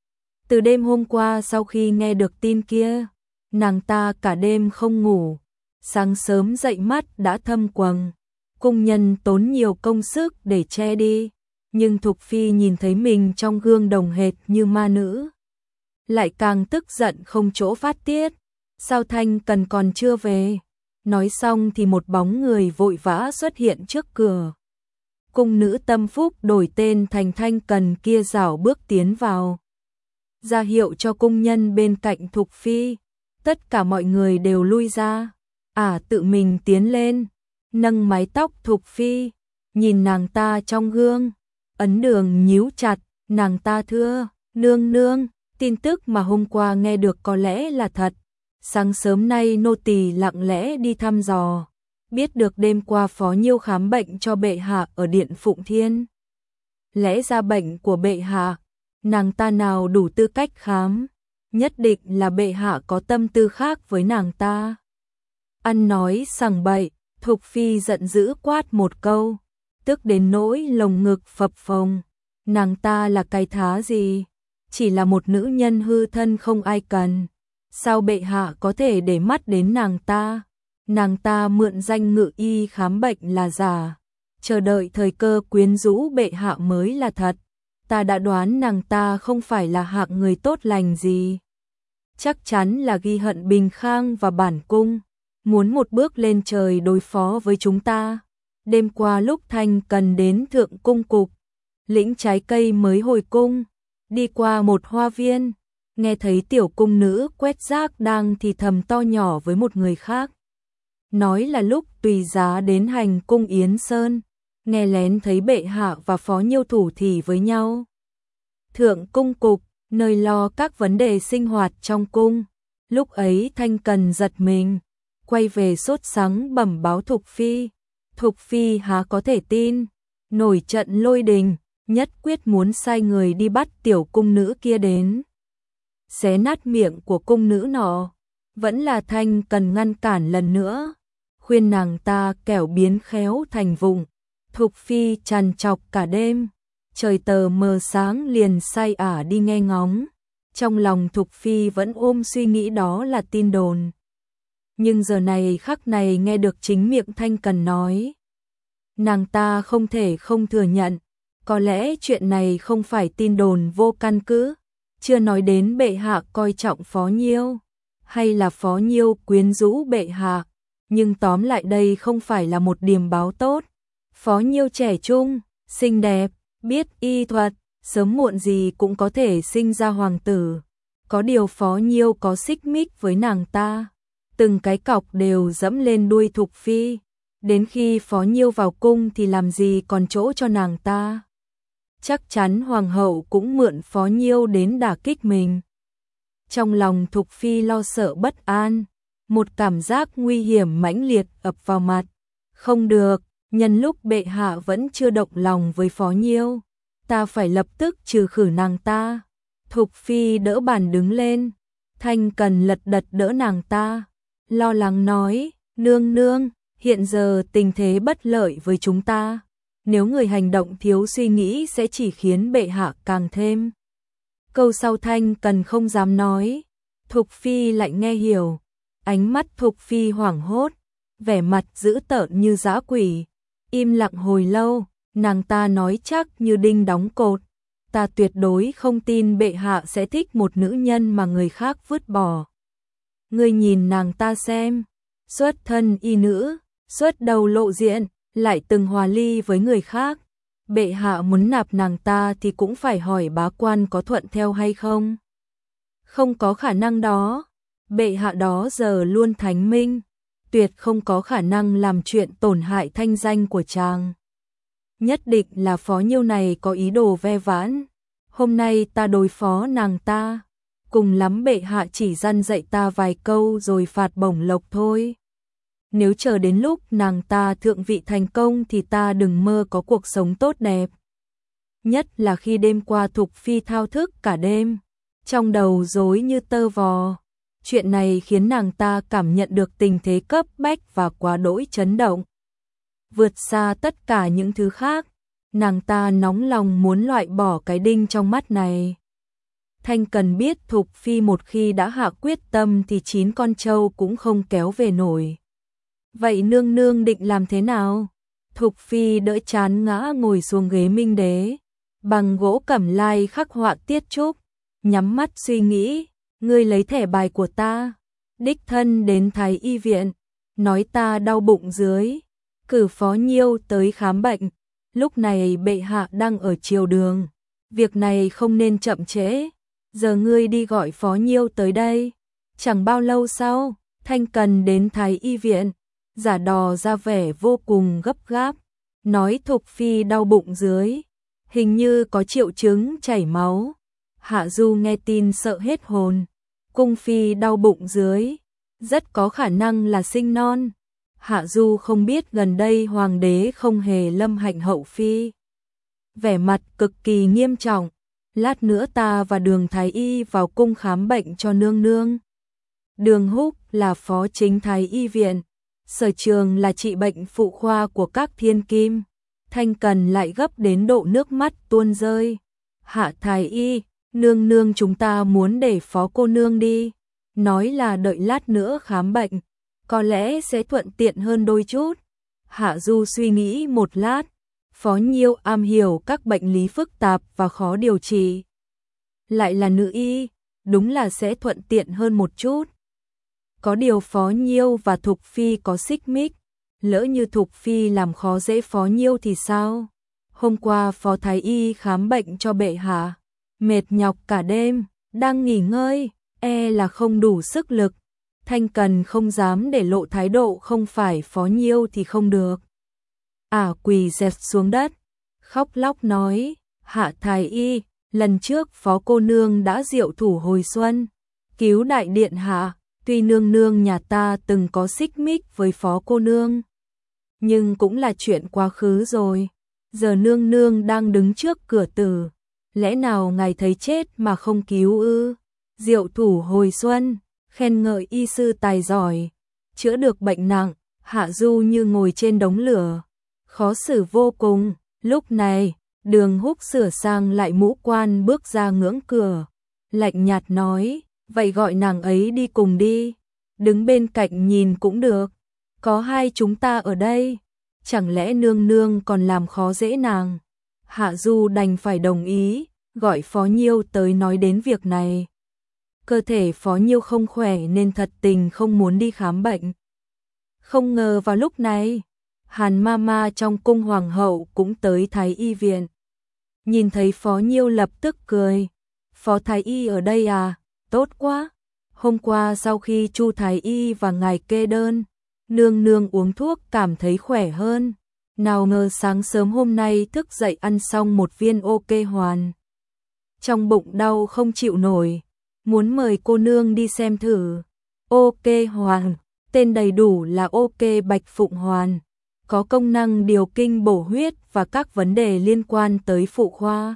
Từ đêm hôm qua sau khi nghe được tin kia, nàng ta cả đêm không ngủ, sáng sớm dậy mắt đã thâm quầng. Cung nhân tốn nhiều công sức để che đi, nhưng Thục Phi nhìn thấy mình trong gương đồng hệt như ma nữ, lại càng tức giận không chỗ phát tiết. Sao Thanh Cần còn chưa về? Nói xong thì một bóng người vội vã xuất hiện trước cửa. Cung nữ tâm phúc đổi tên thành Thanh Cần kia rảo bước tiến vào, ra hiệu cho cung nhân bên cạnh Thục Phi. Tất cả mọi người đều lui ra, ả à, tự mình tiến lên, nâng mái tóc Thục Phi, nhìn nàng ta trong gương, ấn đường nhíu chặt. Nàng ta thưa, nương nương, tin tức mà hôm qua nghe được có lẽ là thật. Sáng sớm nay nô tỳ lặng lẽ đi thăm dò, biết được đêm qua Phó Nhiêu khám bệnh cho bệ hạ ở điện Phụng Thiên. Lẽ ra bệnh của bệ hạ, nàng ta nào đủ tư cách khám, nhất định là bệ hạ có tâm tư khác với nàng ta. Ăn nói sằng bậy, Thục Phi giận dữ quát một câu, tức đến nỗi lồng ngực phập phồng. Nàng ta là cái thá gì? Chỉ là một nữ nhân hư thân không ai cần. Sao bệ hạ có thể để mắt đến nàng ta? Nàng ta mượn danh ngự y khám bệnh là giả, chờ đợi thời cơ quyến rũ bệ hạ mới là thật. Ta đã đoán nàng ta không phải là hạng người tốt lành gì. chắc chắn là ghi hận Bình Khang và bản cung, muốn một bước lên trời đối phó với chúng ta. Đêm qua lúc Thanh Cần đến thượng cung cục, lĩnh trái cây mới hồi cung, đi qua một hoa viên, nghe thấy tiểu cung nữ quét rác đang thì thầm to nhỏ với một người khác. Nói là lúc tùy giá đến hành cung Yến Sơn, nghe lén thấy bệ hạ và Phó Nhiêu thủ thỉ với nhau. Thượng cung cục, nơi lo các vấn đề sinh hoạt trong cung. Lúc ấy Thanh Cần giật mình, quay về sốt sắng bẩm báo Thục Phi. Thục Phi há có thể tin, nổi trận lôi đình, nhất quyết muốn sai người đi bắt tiểu cung nữ kia đến. Xé nát miệng của cung nữ nọ, vẫn là Thanh Cần ngăn cản lần nữa, khuyên nàng ta kẻo biến khéo thành vụng. Thục Phi trằn trọc cả đêm, trời tờ mờ sáng liền say ả đi nghe ngóng. Trong lòng Thục Phi vẫn ôm suy nghĩ đó là tin đồn. Nhưng giờ này khắc này nghe được chính miệng Thanh Cần nói, nàng ta không thể không thừa nhận, có lẽ chuyện này không phải tin đồn vô căn cứ, chưa nói đến bệ hạ coi trọng Phó Nhiêu, hay là Phó Nhiêu quyến rũ bệ hạ, nhưng tóm lại đây không phải là một điềm báo tốt. Phó Nhiêu trẻ trung, xinh đẹp, biết y thuật, sớm muộn gì cũng có thể sinh ra hoàng tử. Có điều Phó Nhiêu có xích mích với nàng ta, từng cái cọc đều dẫm lên đuôi Thục Phi. Đến khi Phó Nhiêu vào cung thì làm gì còn chỗ cho nàng ta. Chắc chắn hoàng hậu cũng mượn Phó Nhiêu đến đả kích mình. Trong lòng Thục Phi lo sợ bất an, một cảm giác nguy hiểm mãnh liệt ập vào mặt. Không được, nhân lúc bệ hạ vẫn chưa động lòng với Phó Nhiêu, ta phải lập tức trừ khử nàng ta. Thục Phi đỡ bàn đứng lên, Thanh Cần lật đật đỡ nàng ta, lo lắng nói, nương nương, hiện giờ tình thế bất lợi với chúng ta. Nếu người hành động thiếu suy nghĩ sẽ chỉ khiến bệ hạ càng thêm. Câu sau Thanh Cần không dám nói, Thục Phi lại nghe hiểu. Ánh mắt Thục Phi hoảng hốt, vẻ mặt dữ tợn như dã quỷ. Im lặng hồi lâu, nàng ta nói chắc như đinh đóng cột, ta tuyệt đối không tin bệ hạ sẽ thích một nữ nhân mà người khác vứt bỏ. Ngươi nhìn nàng ta xem, xuất thân y nữ, xuất đầu lộ diện, lại từng hòa ly với người khác. Bệ hạ muốn nạp nàng ta thì cũng phải hỏi bá quan có thuận theo hay không. Không có khả năng đó, bệ hạ đó giờ luôn thánh minh, tuyệt không có khả năng làm chuyện tổn hại thanh danh của chàng. Nhất định là Phó Nhiêu này có ý đồ ve vãn. Hôm nay ta đối phó nàng ta, cùng lắm bệ hạ chỉ răn dạy ta vài câu rồi phạt bổng lộc thôi. Nếu chờ đến lúc nàng ta thượng vị thành công thì ta đừng mơ có cuộc sống tốt đẹp. Nhất là khi đêm qua Thục Phi thao thức cả đêm, trong đầu rối như tơ vò. Chuyện này khiến nàng ta cảm nhận được tình thế cấp bách và quá đỗi chấn động. Vượt xa tất cả những thứ khác, nàng ta nóng lòng muốn loại bỏ cái đinh trong mắt này. Thanh Cần biết Thục Phi một khi đã hạ quyết tâm thì chín con trâu cũng không kéo về nổi. Vậy nương nương định làm thế nào? Thục Phi đỡ chán ngã ngồi xuống ghế minh đế, bằng gỗ cẩm lai khắc họa tiết trúc, nhắm mắt suy nghĩ, ngươi lấy thẻ bài của ta, đích thân đến Thái y viện, nói ta đau bụng dưới, cử Phó Nhiêu tới khám bệnh. Lúc này bệ hạ đang ở triều đường, việc này không nên chậm trễ, giờ ngươi đi gọi Phó Nhiêu tới đây. Chẳng bao lâu sau, Thanh Cần đến Thái y viện, giả đò ra vẻ vô cùng gấp gáp, nói Thục Phi đau bụng dưới, hình như có triệu chứng chảy máu. Hạ Du nghe tin sợ hết hồn, cung phi đau bụng dưới, rất có khả năng là sinh non. Hạ Du không biết gần đây hoàng đế không hề lâm hạnh hậu phi. Vẻ mặt cực kỳ nghiêm trọng, lát nữa ta và Đường Thái y vào cung khám bệnh cho nương nương. Đường Húc là phó chính Thái y viện, Sở Trường là trị bệnh phụ khoa của các thiên kim. Thanh Cần lại gấp đến độ nước mắt tuôn rơi. Hạ Thái y, nương nương chúng ta muốn để Phó cô nương đi, nói là đợi lát nữa khám bệnh, có lẽ sẽ thuận tiện hơn đôi chút. Hạ Du suy nghĩ một lát, Phó Nhiêu am hiểu các bệnh lý phức tạp và khó điều trị, lại là nữ y, đúng là sẽ thuận tiện hơn một chút. Có điều Phó Nhiêu và Thục Phi có xích mích, lỡ như Thục Phi làm khó dễ Phó Nhiêu thì sao? Hôm qua Phó Thái Y khám bệnh cho bệ hạ, mệt nhọc cả đêm, đang nghỉ ngơi, e là không đủ sức lực. Thanh Cần không dám để lộ thái độ không phải Phó Nhiêu thì không được. Ả à, quỳ dẹp xuống đất, khóc lóc nói, Hạ Thái Y, lần trước Phó cô nương đã diệu thủ hồi xuân, cứu đại điện hạ, tuy nương nương nhà ta từng có xích mích với Phó cô nương, nhưng cũng là chuyện quá khứ rồi. Giờ nương nương đang đứng trước cửa tử, lẽ nào ngài thấy chết mà không cứu ư? Diệu thủ hồi xuân, khen ngợi y sư tài giỏi, chữa được bệnh nặng. Hạ Du như ngồi trên đống lửa, khó xử vô cùng. Lúc này, Đường Húc sửa sang lại mũ quan bước ra ngưỡng cửa, lạnh nhạt nói, vậy gọi nàng ấy đi cùng đi, đứng bên cạnh nhìn cũng được, có hai chúng ta ở đây, chẳng lẽ nương nương còn làm khó dễ nàng? Hạ Du đành phải đồng ý, gọi Phó Nhiêu tới nói đến việc này. Cơ thể Phó Nhiêu không khỏe nên thật tình không muốn đi khám bệnh. Không ngờ vào lúc này, Hàn Mama trong cung hoàng hậu cũng tới Thái Y viện. Nhìn thấy Phó Nhiêu lập tức cười, Phó Thái Y ở đây à, tốt quá. Hôm qua sau khi Chu Thái Y và ngài kê đơn, nương nương uống thuốc cảm thấy khỏe hơn. Nào ngờ sáng sớm hôm nay thức dậy ăn xong một viên ok hoàn. Trong bụng đau không chịu nổi, muốn mời cô nương đi xem thử. Ok hoàn, tên đầy đủ là ok Bạch Phụng Hoàn, có công năng điều kinh bổ huyết và các vấn đề liên quan tới phụ khoa.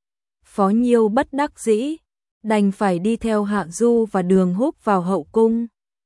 Phó Nhiêu bất đắc dĩ, đành phải đi theo Hạ Du và Đường Húc vào hậu cung.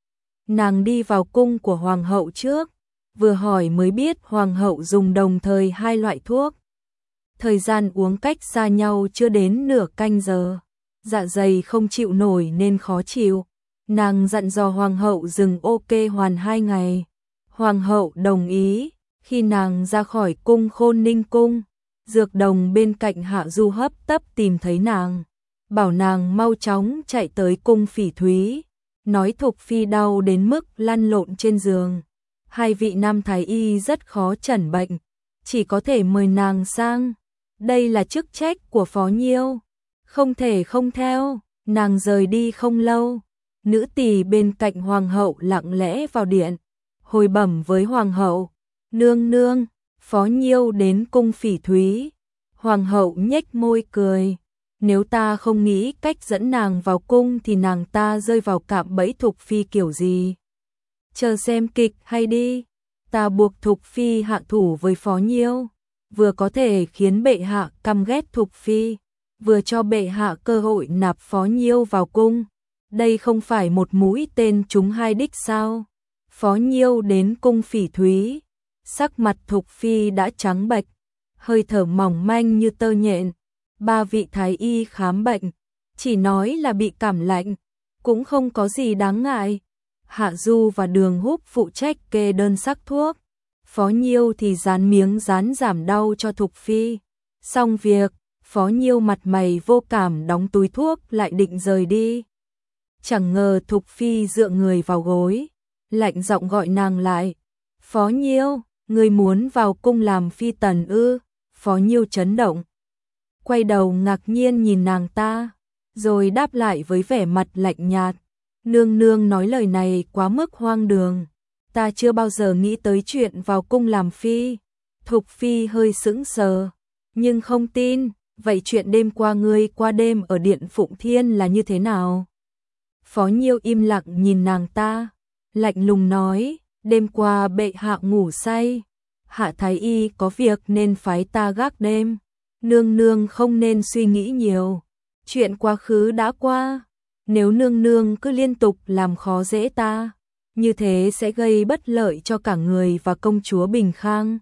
Nàng đi vào cung của hoàng hậu trước, vừa hỏi mới biết hoàng hậu dùng đồng thời hai loại thuốc. Thời gian uống cách xa nhau chưa đến nửa canh giờ, dạ dày không chịu nổi nên khó chịu. Nàng dặn dò hoàng hậu dừng ok hoàn hai ngày. Hoàng hậu đồng ý. Khi nàng ra khỏi cung Khôn Ninh cung, dược đồng bên cạnh Hạ Du hấp tấp tìm thấy nàng, bảo nàng mau chóng chạy tới cung Phỉ Thúy, nói Thục Phi đau đến mức lăn lộn trên giường. Hai vị nam thái y rất khó chẩn bệnh, chỉ có thể mời nàng sang. Đây là chức trách của Phó Nhiêu, không thể không theo. Nàng rời đi không lâu, nữ tỳ bên cạnh hoàng hậu lặng lẽ vào điện, hồi bẩm với hoàng hậu, nương nương, Phó Nhiêu đến cung Phỉ Thúy. Hoàng hậu nhếch môi cười, nếu ta không nghĩ cách dẫn nàng vào cung thì nàng ta rơi vào cạm bẫy Thục Phi kiểu gì. Chờ xem kịch hay đi, ta buộc Thục Phi hạ thủ với Phó Nhiêu, vừa có thể khiến bệ hạ căm ghét Thục Phi, vừa cho bệ hạ cơ hội nạp Phó Nhiêu vào cung. Đây không phải một mũi tên trúng hai đích sao? Phó Nhiêu đến cung Phỉ Thúy, sắc mặt Thục Phi đã trắng bệch, hơi thở mỏng manh như tơ nhện. Ba vị thái y khám bệnh, chỉ nói là bị cảm lạnh, cũng không có gì đáng ngại. Hạ Du và Đường Húc phụ trách kê đơn sắc thuốc, Phó Nhiêu thì dán miếng dán giảm đau cho Thục Phi. Xong việc, Phó Nhiêu mặt mày vô cảm đóng túi thuốc lại định rời đi. Chẳng ngờ Thục Phi dựa người vào gối, lạnh giọng gọi nàng lại. Phó Nhiêu, người muốn vào cung làm phi tần ư? Phó Nhiêu chấn động, quay đầu ngạc nhiên nhìn nàng ta, rồi đáp lại với vẻ mặt lạnh nhạt. Nương nương nói lời này quá mức hoang đường, ta chưa bao giờ nghĩ tới chuyện vào cung làm phi. Thục Phi hơi sững sờ, nhưng không tin. Vậy chuyện đêm qua ngươi qua đêm ở điện Phụng Thiên là như thế nào? Phó Nhiêu im lặng nhìn nàng ta, lạnh lùng nói, đêm qua bệ hạ ngủ say, Hạ Thái Y có việc nên phái ta gác đêm. Nương nương không nên suy nghĩ nhiều, chuyện quá khứ đã qua, nếu nương nương cứ liên tục làm khó dễ ta, như thế sẽ gây bất lợi cho cả người và công chúa Bình Khang.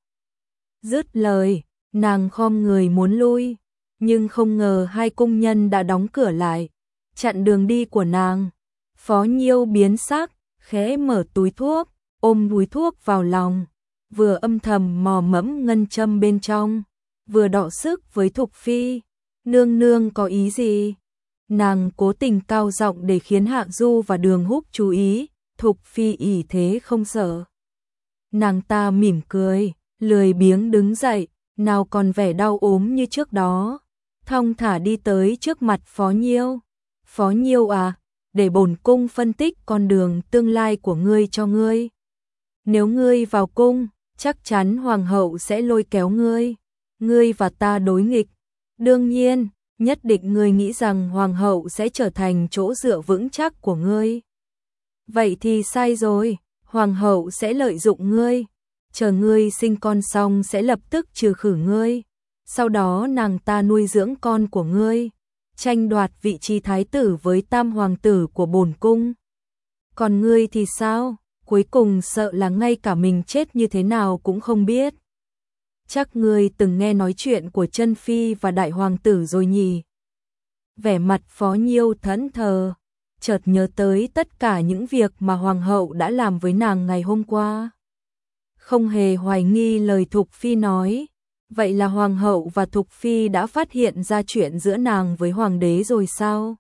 Dứt lời, nàng khom người muốn lui, nhưng không ngờ hai cung nhân đã đóng cửa lại, chặn đường đi của nàng. Phó Nhiêu biến sắc, khẽ mở túi thuốc, ôm túi thuốc vào lòng, vừa âm thầm mò mẫm ngân châm bên trong, vừa đọ sức với Thục Phi. Nương nương có ý gì? Nàng cố tình cao giọng để khiến Hạ Du và Đường Húc chú ý, Thục Phi ỷ thế không sợ. Nàng ta mỉm cười, lười biếng đứng dậy, nào còn vẻ đau ốm như trước đó, thong thả đi tới trước mặt Phó Nhiêu. Phó Nhiêu à, để bổn cung phân tích con đường tương lai của ngươi cho ngươi. Nếu ngươi vào cung, chắc chắn hoàng hậu sẽ lôi kéo ngươi, ngươi và ta đối nghịch. Đương nhiên, nhất định ngươi nghĩ rằng hoàng hậu sẽ trở thành chỗ dựa vững chắc của ngươi. Vậy thì sai rồi, hoàng hậu sẽ lợi dụng ngươi, chờ ngươi sinh con xong sẽ lập tức trừ khử ngươi, sau đó nàng ta nuôi dưỡng con của ngươi, tranh đoạt vị trí thái tử với tam hoàng tử của bổn cung. Còn ngươi thì sao? Cuối cùng sợ là ngay cả mình chết như thế nào cũng không biết. Chắc ngươi từng nghe nói chuyện của Chân Phi và đại hoàng tử rồi nhỉ? Vẻ mặt Phó Nhiêu thẫn thờ, chợt nhớ tới tất cả những việc mà hoàng hậu đã làm với nàng ngày hôm qua. Không hề hoài nghi lời Thục Phi nói, vậy là hoàng hậu và Thục Phi đã phát hiện ra chuyện giữa nàng với hoàng đế rồi sao?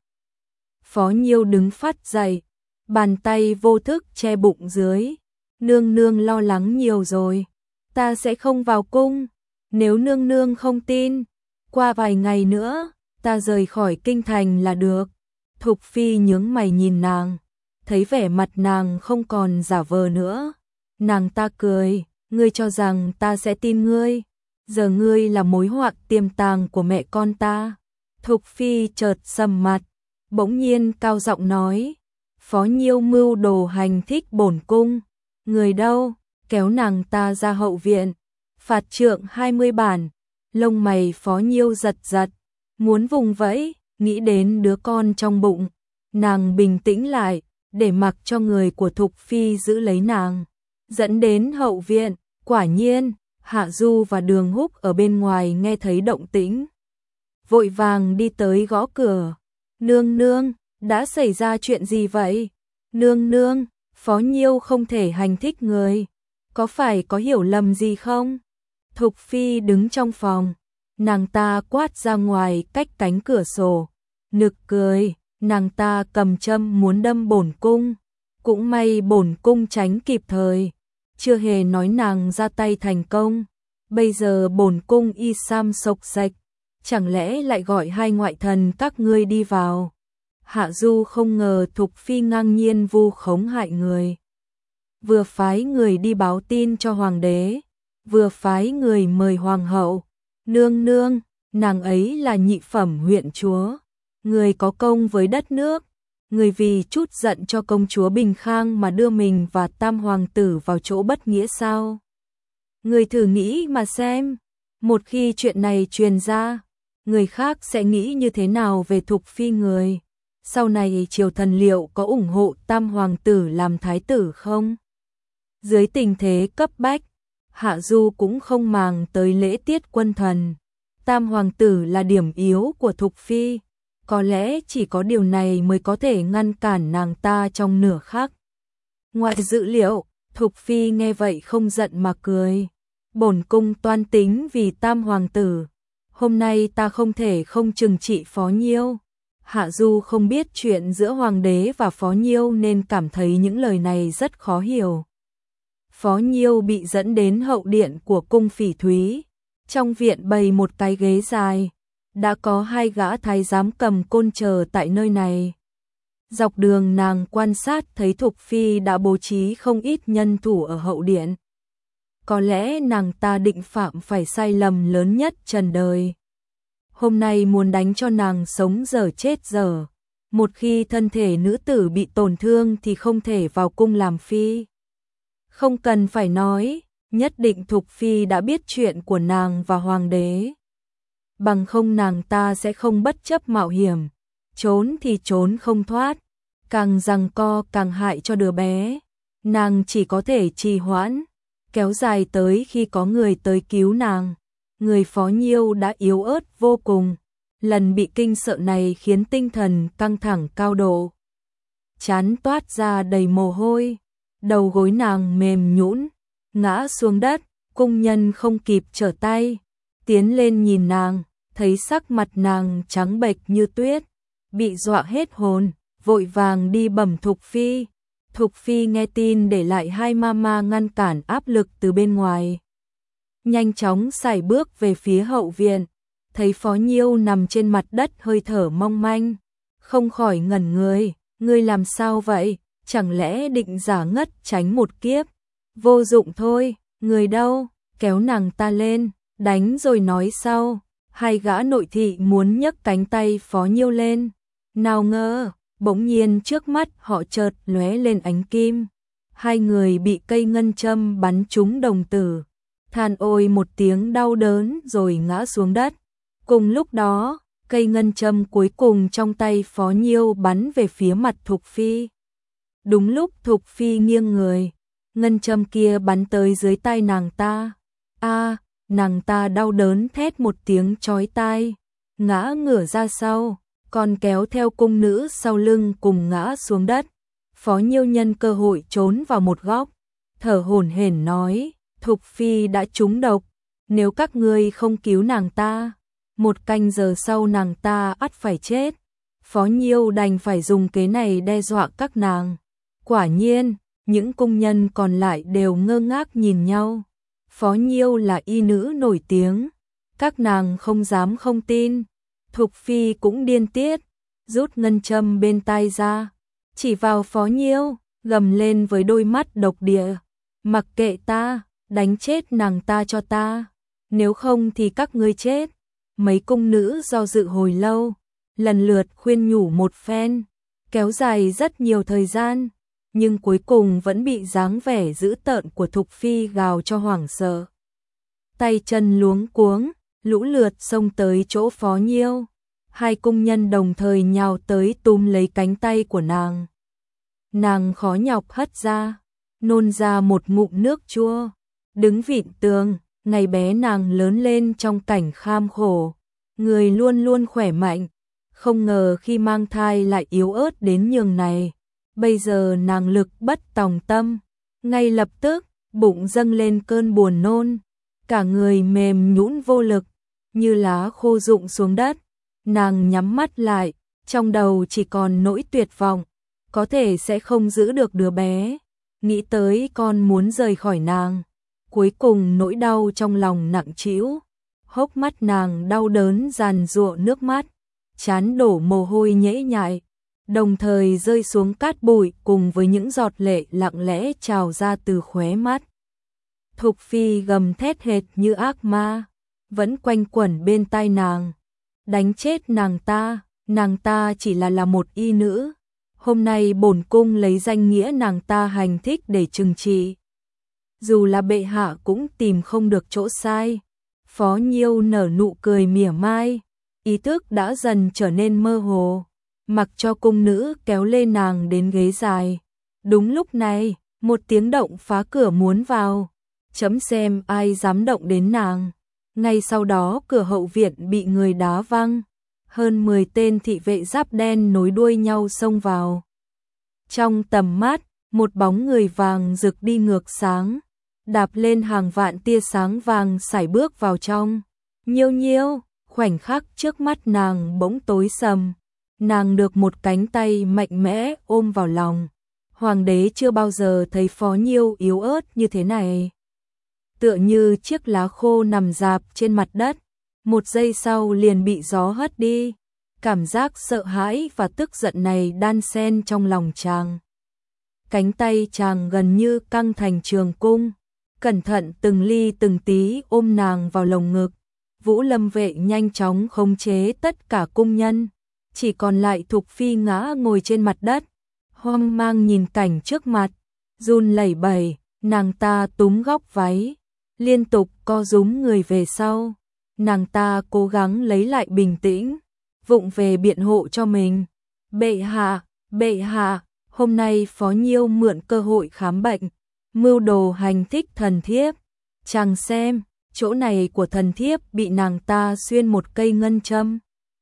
Phó Nhiêu đứng phát dậy, bàn tay vô thức che bụng dưới. Nương nương lo lắng nhiều rồi, ta sẽ không vào cung. Nếu nương nương không tin, qua vài ngày nữa, ta rời khỏi kinh thành là được. Thục Phi nhướng mày nhìn nàng, thấy vẻ mặt nàng không còn giả vờ nữa. Nàng ta cười, ngươi cho rằng ta sẽ tin ngươi? Giờ ngươi là mối họa tiềm tàng của mẹ con ta. Thục Phi chợt sầm mặt, bỗng nhiên cao giọng nói, Phó Nhiêu mưu đồ hành thích bổn cung. Người đâu? Kéo nàng ta ra hậu viện, phạt trượng hai mươi bản. Lông mày Phó Nhiêu giật giật, muốn vùng vẫy, nghĩ đến đứa con trong bụng. Nàng bình tĩnh lại, để mặc cho người của Thục Phi giữ lấy nàng, dẫn đến hậu viện. Quả nhiên, Hạ Du và Đường Húc ở bên ngoài nghe thấy động tĩnh, vội vàng đi tới gõ cửa. Nương nương, đã xảy ra chuyện gì vậy? Nương nương, Phó Nhiêu không thể hành thích người, có phải có hiểu lầm gì không? Thục Phi đứng trong phòng, nàng ta quát ra ngoài cách cánh cửa sổ, nực cười, nàng ta cầm châm muốn đâm bổn cung, cũng may bổn cung tránh kịp thời, chưa hề nói nàng ra tay thành công. Bây giờ bổn cung y sam sộc sạch, chẳng lẽ lại gọi hai ngoại thần các ngươi đi vào? Hạ Du không ngờ Thục Phi ngang nhiên vu khống hại người, vừa phái người đi báo tin cho hoàng đế, vừa phái người mời hoàng hậu. Nương nương, nàng ấy là nhị phẩm huyện chúa, người có công với đất nước, người vì chút giận cho công chúa Bình Khang mà đưa mình và tam hoàng tử vào chỗ bất nghĩa sao? Người thử nghĩ mà xem, một khi chuyện này truyền ra, người khác sẽ nghĩ như thế nào về Thục Phi người? Sau này triều thần liệu có ủng hộ tam hoàng tử làm thái tử không? Dưới tình thế cấp bách, Hạ Du cũng không màng tới lễ tiết quân thần. Tam hoàng tử là điểm yếu của Thục Phi, có lẽ chỉ có điều này mới có thể ngăn cản nàng ta trong nửa khắc. Ngoài dự liệu, Thục Phi nghe vậy không giận mà cười. Bổn cung toan tính vì tam hoàng tử, hôm nay ta không thể không trừng trị Phó Nhiêu. Hạ Du không biết chuyện giữa hoàng đế và Phó Nhiêu nên cảm thấy những lời này rất khó hiểu. Phó Nhiêu bị dẫn đến hậu điện của cung Phỉ Thúy. Trong viện bày một cái ghế dài, đã có hai gã thái giám cầm côn chờ tại nơi này. Dọc đường nàng quan sát thấy Thục Phi đã bố trí không ít nhân thủ ở hậu điện. Có lẽ nàng ta định phạm phải sai lầm lớn nhất trần đời. Hôm nay muốn đánh cho nàng sống dở chết dở. Một khi thân thể nữ tử bị tổn thương thì không thể vào cung làm phi. Không cần phải nói, nhất định Thục Phi đã biết chuyện của nàng và hoàng đế. Bằng không nàng ta sẽ không bất chấp mạo hiểm, trốn thì trốn không thoát, càng giằng co càng hại cho đứa bé. Nàng chỉ có thể trì hoãn, kéo dài tới khi có người tới cứu nàng. Người Phó Nhiêu đã yếu ớt vô cùng, lần bị kinh sợ này khiến tinh thần căng thẳng cao độ. Trán toát ra đầy mồ hôi, đầu gối nàng mềm nhũn, ngã xuống đất. Cung nhân không kịp trở tay, tiến lên nhìn nàng, thấy sắc mặt nàng trắng bệch như tuyết, bị dọa hết hồn, vội vàng đi bẩm Thục Phi. Thục Phi nghe tin để lại hai mama ngăn cản áp lực từ bên ngoài. Nhanh chóng sải bước về phía hậu viện, thấy Phó Nhiêu nằm trên mặt đất hơi thở mong manh, không khỏi ngẩn người, ngươi làm sao vậy, chẳng lẽ định giả ngất tránh một kiếp, vô dụng thôi, người đâu, kéo nàng ta lên, đánh rồi nói sau. Hai gã nội thị muốn nhấc cánh tay Phó Nhiêu lên, nào ngờ, bỗng nhiên trước mắt họ chợt lóe lên ánh kim, hai người bị cây ngân châm bắn trúng đồng tử, than ôi một tiếng đau đớn rồi ngã xuống đất. Cùng lúc đó, cây ngân châm cuối cùng trong tay Phó Nhiêu bắn về phía mặt Thục Phi. Đúng lúc Thục Phi nghiêng người, ngân châm kia bắn tới dưới tay nàng ta. A, nàng ta đau đớn thét một tiếng chói tai, ngã ngửa ra sau, còn kéo theo cung nữ sau lưng cùng ngã xuống đất. Phó Nhiêu nhân cơ hội trốn vào một góc, thở hổn hển nói, Thục Phi đã trúng độc, nếu các ngươi không cứu nàng ta, một canh giờ sau nàng ta ắt phải chết. Phó Nhiêu đành phải dùng kế này đe dọa các nàng. Quả nhiên, những cung nhân còn lại đều ngơ ngác nhìn nhau. Phó Nhiêu là y nữ nổi tiếng, các nàng không dám không tin. Thục Phi cũng điên tiết, rút ngân châm bên tai ra, chỉ vào Phó Nhiêu, gầm lên với đôi mắt độc địa, mặc kệ ta, đánh chết nàng ta cho ta, nếu không thì các ngươi chết. Mấy cung nữ do dự hồi lâu, lần lượt khuyên nhủ một phen, kéo dài rất nhiều thời gian, nhưng cuối cùng vẫn bị dáng vẻ dữ tợn của Thục Phi gào cho hoảng sợ. Tay chân luống cuống, lũ lượt xông tới chỗ Phó Nhiêu, hai cung nhân đồng thời nhào tới túm lấy cánh tay của nàng. Nàng khó nhọc hất ra, nôn ra một ngụm nước chua, đứng vịn tường, ngày bé nàng lớn lên trong cảnh kham khổ, người luôn luôn khỏe mạnh, không ngờ khi mang thai lại yếu ớt đến nhường này. Bây giờ nàng lực bất tòng tâm, ngay lập tức, bụng dâng lên cơn buồn nôn, cả người mềm nhũn vô lực, như lá khô rụng xuống đất. Nàng nhắm mắt lại, trong đầu chỉ còn nỗi tuyệt vọng, có thể sẽ không giữ được đứa bé, nghĩ tới con muốn rời khỏi nàng. Cuối cùng nỗi đau trong lòng nặng trĩu, hốc mắt nàng đau đớn giàn giụa nước mắt, trán đổ mồ hôi nhễ nhại, đồng thời rơi xuống cát bụi cùng với những giọt lệ lặng lẽ trào ra từ khóe mắt. Thục Phi gầm thét hệt như ác ma, vẫn quanh quẩn bên tai nàng, đánh chết nàng ta, nàng ta chỉ là là một y nữ, hôm nay bổn cung lấy danh nghĩa nàng ta hành thích để trừng trị. Dù là bệ hạ cũng tìm không được chỗ sai. Phó Nhiêu nở nụ cười mỉa mai, ý thức đã dần trở nên mơ hồ, mặc cho cung nữ kéo lê nàng đến ghế dài. Đúng lúc này, một tiếng động phá cửa muốn vào, chấm xem ai dám động đến nàng. Ngay sau đó cửa hậu viện bị người đá văng, hơn mười tên thị vệ giáp đen nối đuôi nhau xông vào. Trong tầm mắt, một bóng người vàng rực đi ngược sáng, đạp lên hàng vạn tia sáng vàng sải bước vào trong. Nhiêu Nhiêu, khoảnh khắc trước mắt nàng bỗng tối sầm, nàng được một cánh tay mạnh mẽ ôm vào lòng. Hoàng đế chưa bao giờ thấy Phó Nhiêu yếu ớt như thế này, tựa như chiếc lá khô nằm rạp trên mặt đất, một giây sau liền bị gió hất đi. Cảm giác sợ hãi và tức giận này đan xen trong lòng chàng. Cánh tay chàng gần như căng thành trường cung, cẩn thận từng ly từng tí ôm nàng vào lồng ngực. Vũ Lâm vệ nhanh chóng khống chế tất cả cung nhân, chỉ còn lại Thục Phi ngã ngồi trên mặt đất, hoang mang nhìn cảnh trước mặt, run lẩy bẩy, nàng ta túm góc váy, liên tục co rúm người về sau. Nàng ta cố gắng lấy lại bình tĩnh, vụng về biện hộ cho mình. Bệ hạ, bệ hạ, hôm nay Phó Nhiêu mượn cơ hội khám bệnh, mưu đồ hành thích thần thiếp. Chàng xem, chỗ này của thần thiếp bị nàng ta xuyên một cây ngân châm.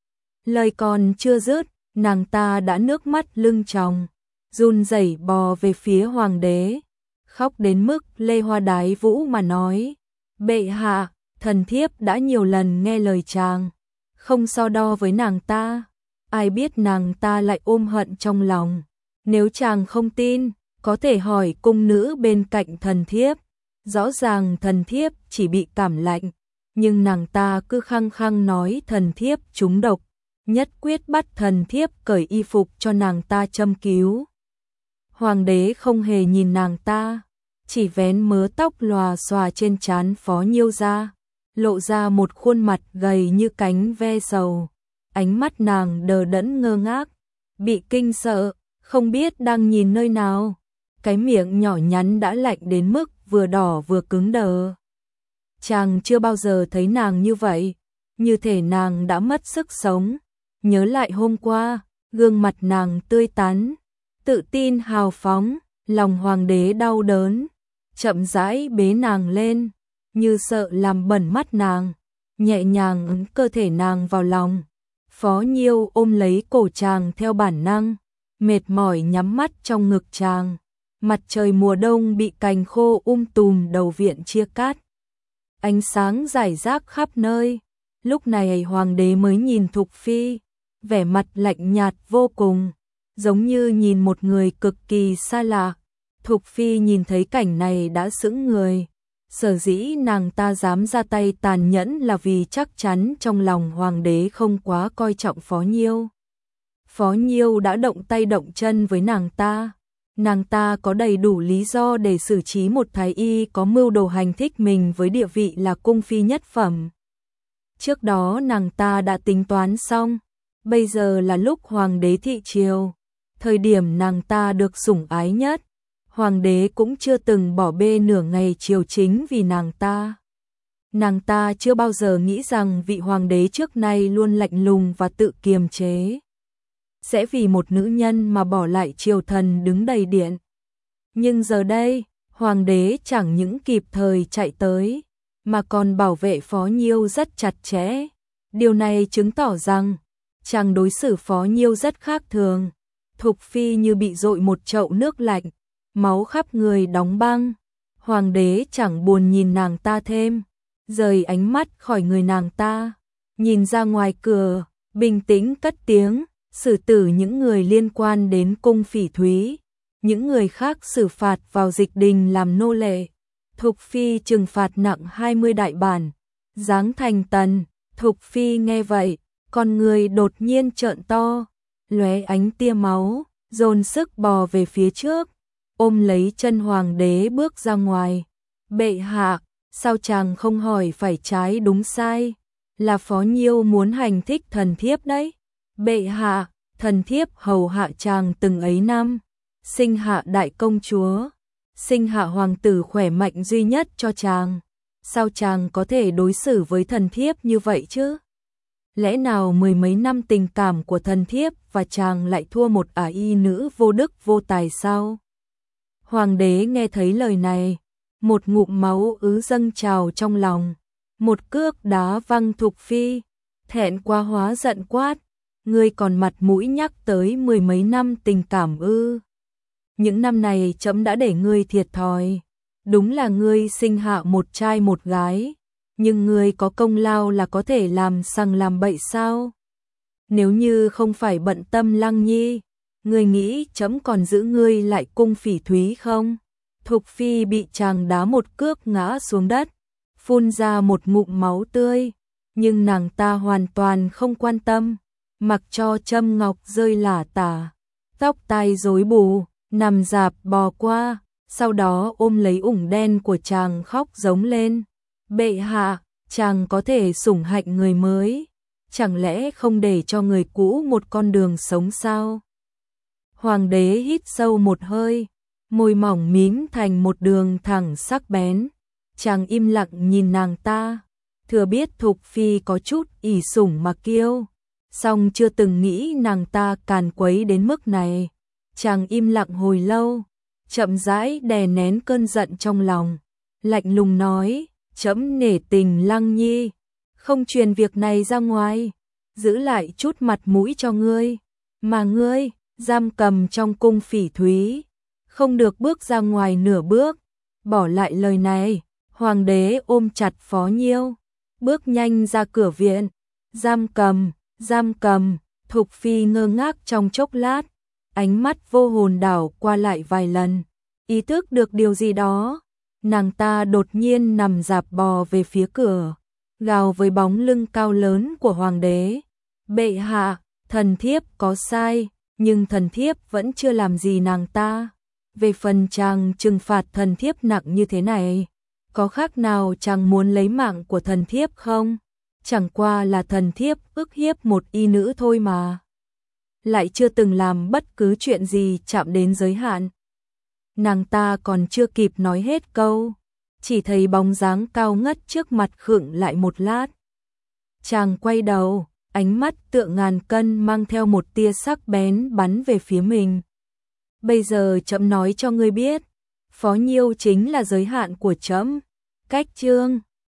Lời còn chưa dứt, nàng ta đã nước mắt lưng tròng, run rẩy bò về phía hoàng đế, khóc đến mức lê hoa đái vũ mà nói: bệ hạ, thần thiếp đã nhiều lần nghe lời chàng, không so đo với nàng ta. ai biết nàng ta lại ôm hận trong lòng. Nếu chàng không tin, có thể hỏi cung nữ bên cạnh thần thiếp. Rõ ràng thần thiếp chỉ bị cảm lạnh, nhưng nàng ta cứ khăng khăng nói thần thiếp trúng độc, nhất quyết bắt thần thiếp cởi y phục cho nàng ta châm cứu. Hoàng đế không hề nhìn nàng ta, chỉ vén mớ tóc lòa xòa trên trán Phó Nhiêu ra, lộ ra một khuôn mặt gầy như cánh ve sầu. Ánh mắt nàng đờ đẫn ngơ ngác, bị kinh sợ, không biết đang nhìn nơi nào. Cái miệng nhỏ nhắn đã lạnh đến mức vừa đỏ vừa cứng đờ. Chàng chưa bao giờ thấy nàng như vậy, như thể nàng đã mất sức sống. Nhớ lại hôm qua, gương mặt nàng tươi tắn, tự tin hào phóng, lòng hoàng đế đau đớn, chậm rãi bế nàng lên, như sợ làm bẩn mắt nàng, nhẹ nhàng ấn cơ thể nàng vào lòng. Phó Nhiêu ôm lấy cổ chàng theo bản năng, mệt mỏi nhắm mắt trong ngực chàng. Mặt trời mùa đông bị cành khô um tùm đầu viện chia cắt. Ánh sáng rải rác khắp nơi. Lúc này hoàng đế mới nhìn Thục Phi, vẻ mặt lạnh nhạt vô cùng, giống như nhìn một người cực kỳ xa lạ. Thục Phi nhìn thấy cảnh này đã sững người. Sở dĩ nàng ta dám ra tay tàn nhẫn là vì chắc chắn trong lòng hoàng đế không quá coi trọng Phó Nhiêu. Phó Nhiêu đã động tay động chân với nàng ta. Nàng ta có đầy đủ lý do để xử trí một thái y có mưu đồ hành thích mình với địa vị là cung phi nhất phẩm. Trước đó nàng ta đã tính toán xong, bây giờ là lúc hoàng đế thị triều, thời điểm nàng ta được sủng ái nhất. Hoàng đế cũng chưa từng bỏ bê nửa ngày triều chính vì nàng ta. Nàng ta chưa bao giờ nghĩ rằng vị hoàng đế trước nay luôn lạnh lùng và tự kiềm chế sẽ vì một nữ nhân mà bỏ lại triều thần đứng đầy điện. Nhưng giờ đây, hoàng đế chẳng những kịp thời chạy tới, mà còn bảo vệ Phó Nhiêu rất chặt chẽ. Điều này chứng tỏ rằng, chàng đối xử Phó Nhiêu rất khác thường. Thục Phi như bị dội một chậu nước lạnh, máu khắp người đóng băng. Hoàng đế chẳng buồn nhìn nàng ta thêm, rời ánh mắt khỏi người nàng ta, nhìn ra ngoài cửa, bình tĩnh cất tiếng. Xử tử những người liên quan đến cung Phỉ Thúy, những người khác xử phạt vào dịch đình làm nô lệ. Thục Phi trừng phạt nặng hai mươi đại bản, giáng thành tần. Thục Phi nghe vậy, con người đột nhiên trợn to, lóe ánh tia máu, dồn sức bò về phía trước, ôm lấy chân hoàng đế bước ra ngoài. Bệ hạ, sao chàng không hỏi phải trái đúng sai? Là Phó Nhiêu muốn hành thích thần thiếp đấy. Bệ hạ, thần thiếp hầu hạ chàng từng ấy năm, sinh hạ đại công chúa, sinh hạ hoàng tử khỏe mạnh duy nhất cho chàng. Sao chàng có thể đối xử với thần thiếp như vậy chứ? Lẽ nào mười mấy năm tình cảm của thần thiếp và chàng lại thua một ả y nữ vô đức vô tài sao? Hoàng đế nghe thấy lời này, một ngụm máu ứ dâng trào trong lòng, một cước đá văng Thục Phi, thẹn quá hóa giận quát. Ngươi còn mặt mũi nhắc tới mười mấy năm tình cảm ư? Những năm này trẫm đã để ngươi thiệt thòi. Đúng là ngươi sinh hạ một trai một gái, nhưng ngươi có công lao là có thể làm sằng làm bậy sao? Nếu như không phải bận tâm Lăng Nhi, ngươi nghĩ trẫm còn giữ ngươi lại cung Phỉ Thúy không? Thục Phi bị chàng đá một cước ngã xuống đất, phun ra một ngụm máu tươi, nhưng nàng ta hoàn toàn không quan tâm. Mặc cho châm ngọc rơi lả tả, tóc tai rối bù, nằm dạp bò qua, sau đó ôm lấy ủng đen của chàng khóc giống lên. Bệ hạ, chàng có thể sủng hạnh người mới, chẳng lẽ không để cho người cũ một con đường sống sao? Hoàng đế hít sâu một hơi, môi mỏng mím thành một đường thẳng sắc bén. Chàng im lặng nhìn nàng ta, thừa biết Thục Phi có chút ỷ sủng mà kiêu, song chưa từng nghĩ nàng ta càn quấy đến mức này. Chàng im lặng hồi lâu, chậm rãi đè nén cơn giận trong lòng, lạnh lùng nói, trẫm nể tình Lăng Nhi, không truyền việc này ra ngoài, giữ lại chút mặt mũi cho ngươi, mà ngươi, giam cầm trong cung Phỉ Thúy, không được bước ra ngoài nửa bước. Bỏ lại lời này, hoàng đế ôm chặt Phó Nhiêu, bước nhanh ra cửa viện. Giam cầm, giam cầm, Thục Phi ngơ ngác trong chốc lát, ánh mắt vô hồn đảo qua lại vài lần, ý thức được điều gì đó, nàng ta đột nhiên nằm rạp bò về phía cửa, gào với bóng lưng cao lớn của hoàng đế. Bệ hạ, thần thiếp có sai, nhưng thần thiếp vẫn chưa làm gì nàng ta. Về phần chàng trừng phạt thần thiếp nặng như thế này, có khác nào chàng muốn lấy mạng của thần thiếp không? Chẳng qua là thần thiếp ức hiếp một y nữ thôi mà. Lại chưa từng làm bất cứ chuyện gì chạm đến giới hạn. Nàng ta còn chưa kịp nói hết câu, chỉ thấy bóng dáng cao ngất trước mặt khựng lại một lát. Chàng quay đầu, ánh mắt tựa ngàn cân mang theo một tia sắc bén bắn về phía mình. Bây giờ trẫm nói cho ngươi biết, Phó Nhiêu chính là giới hạn của trẫm. Cách chương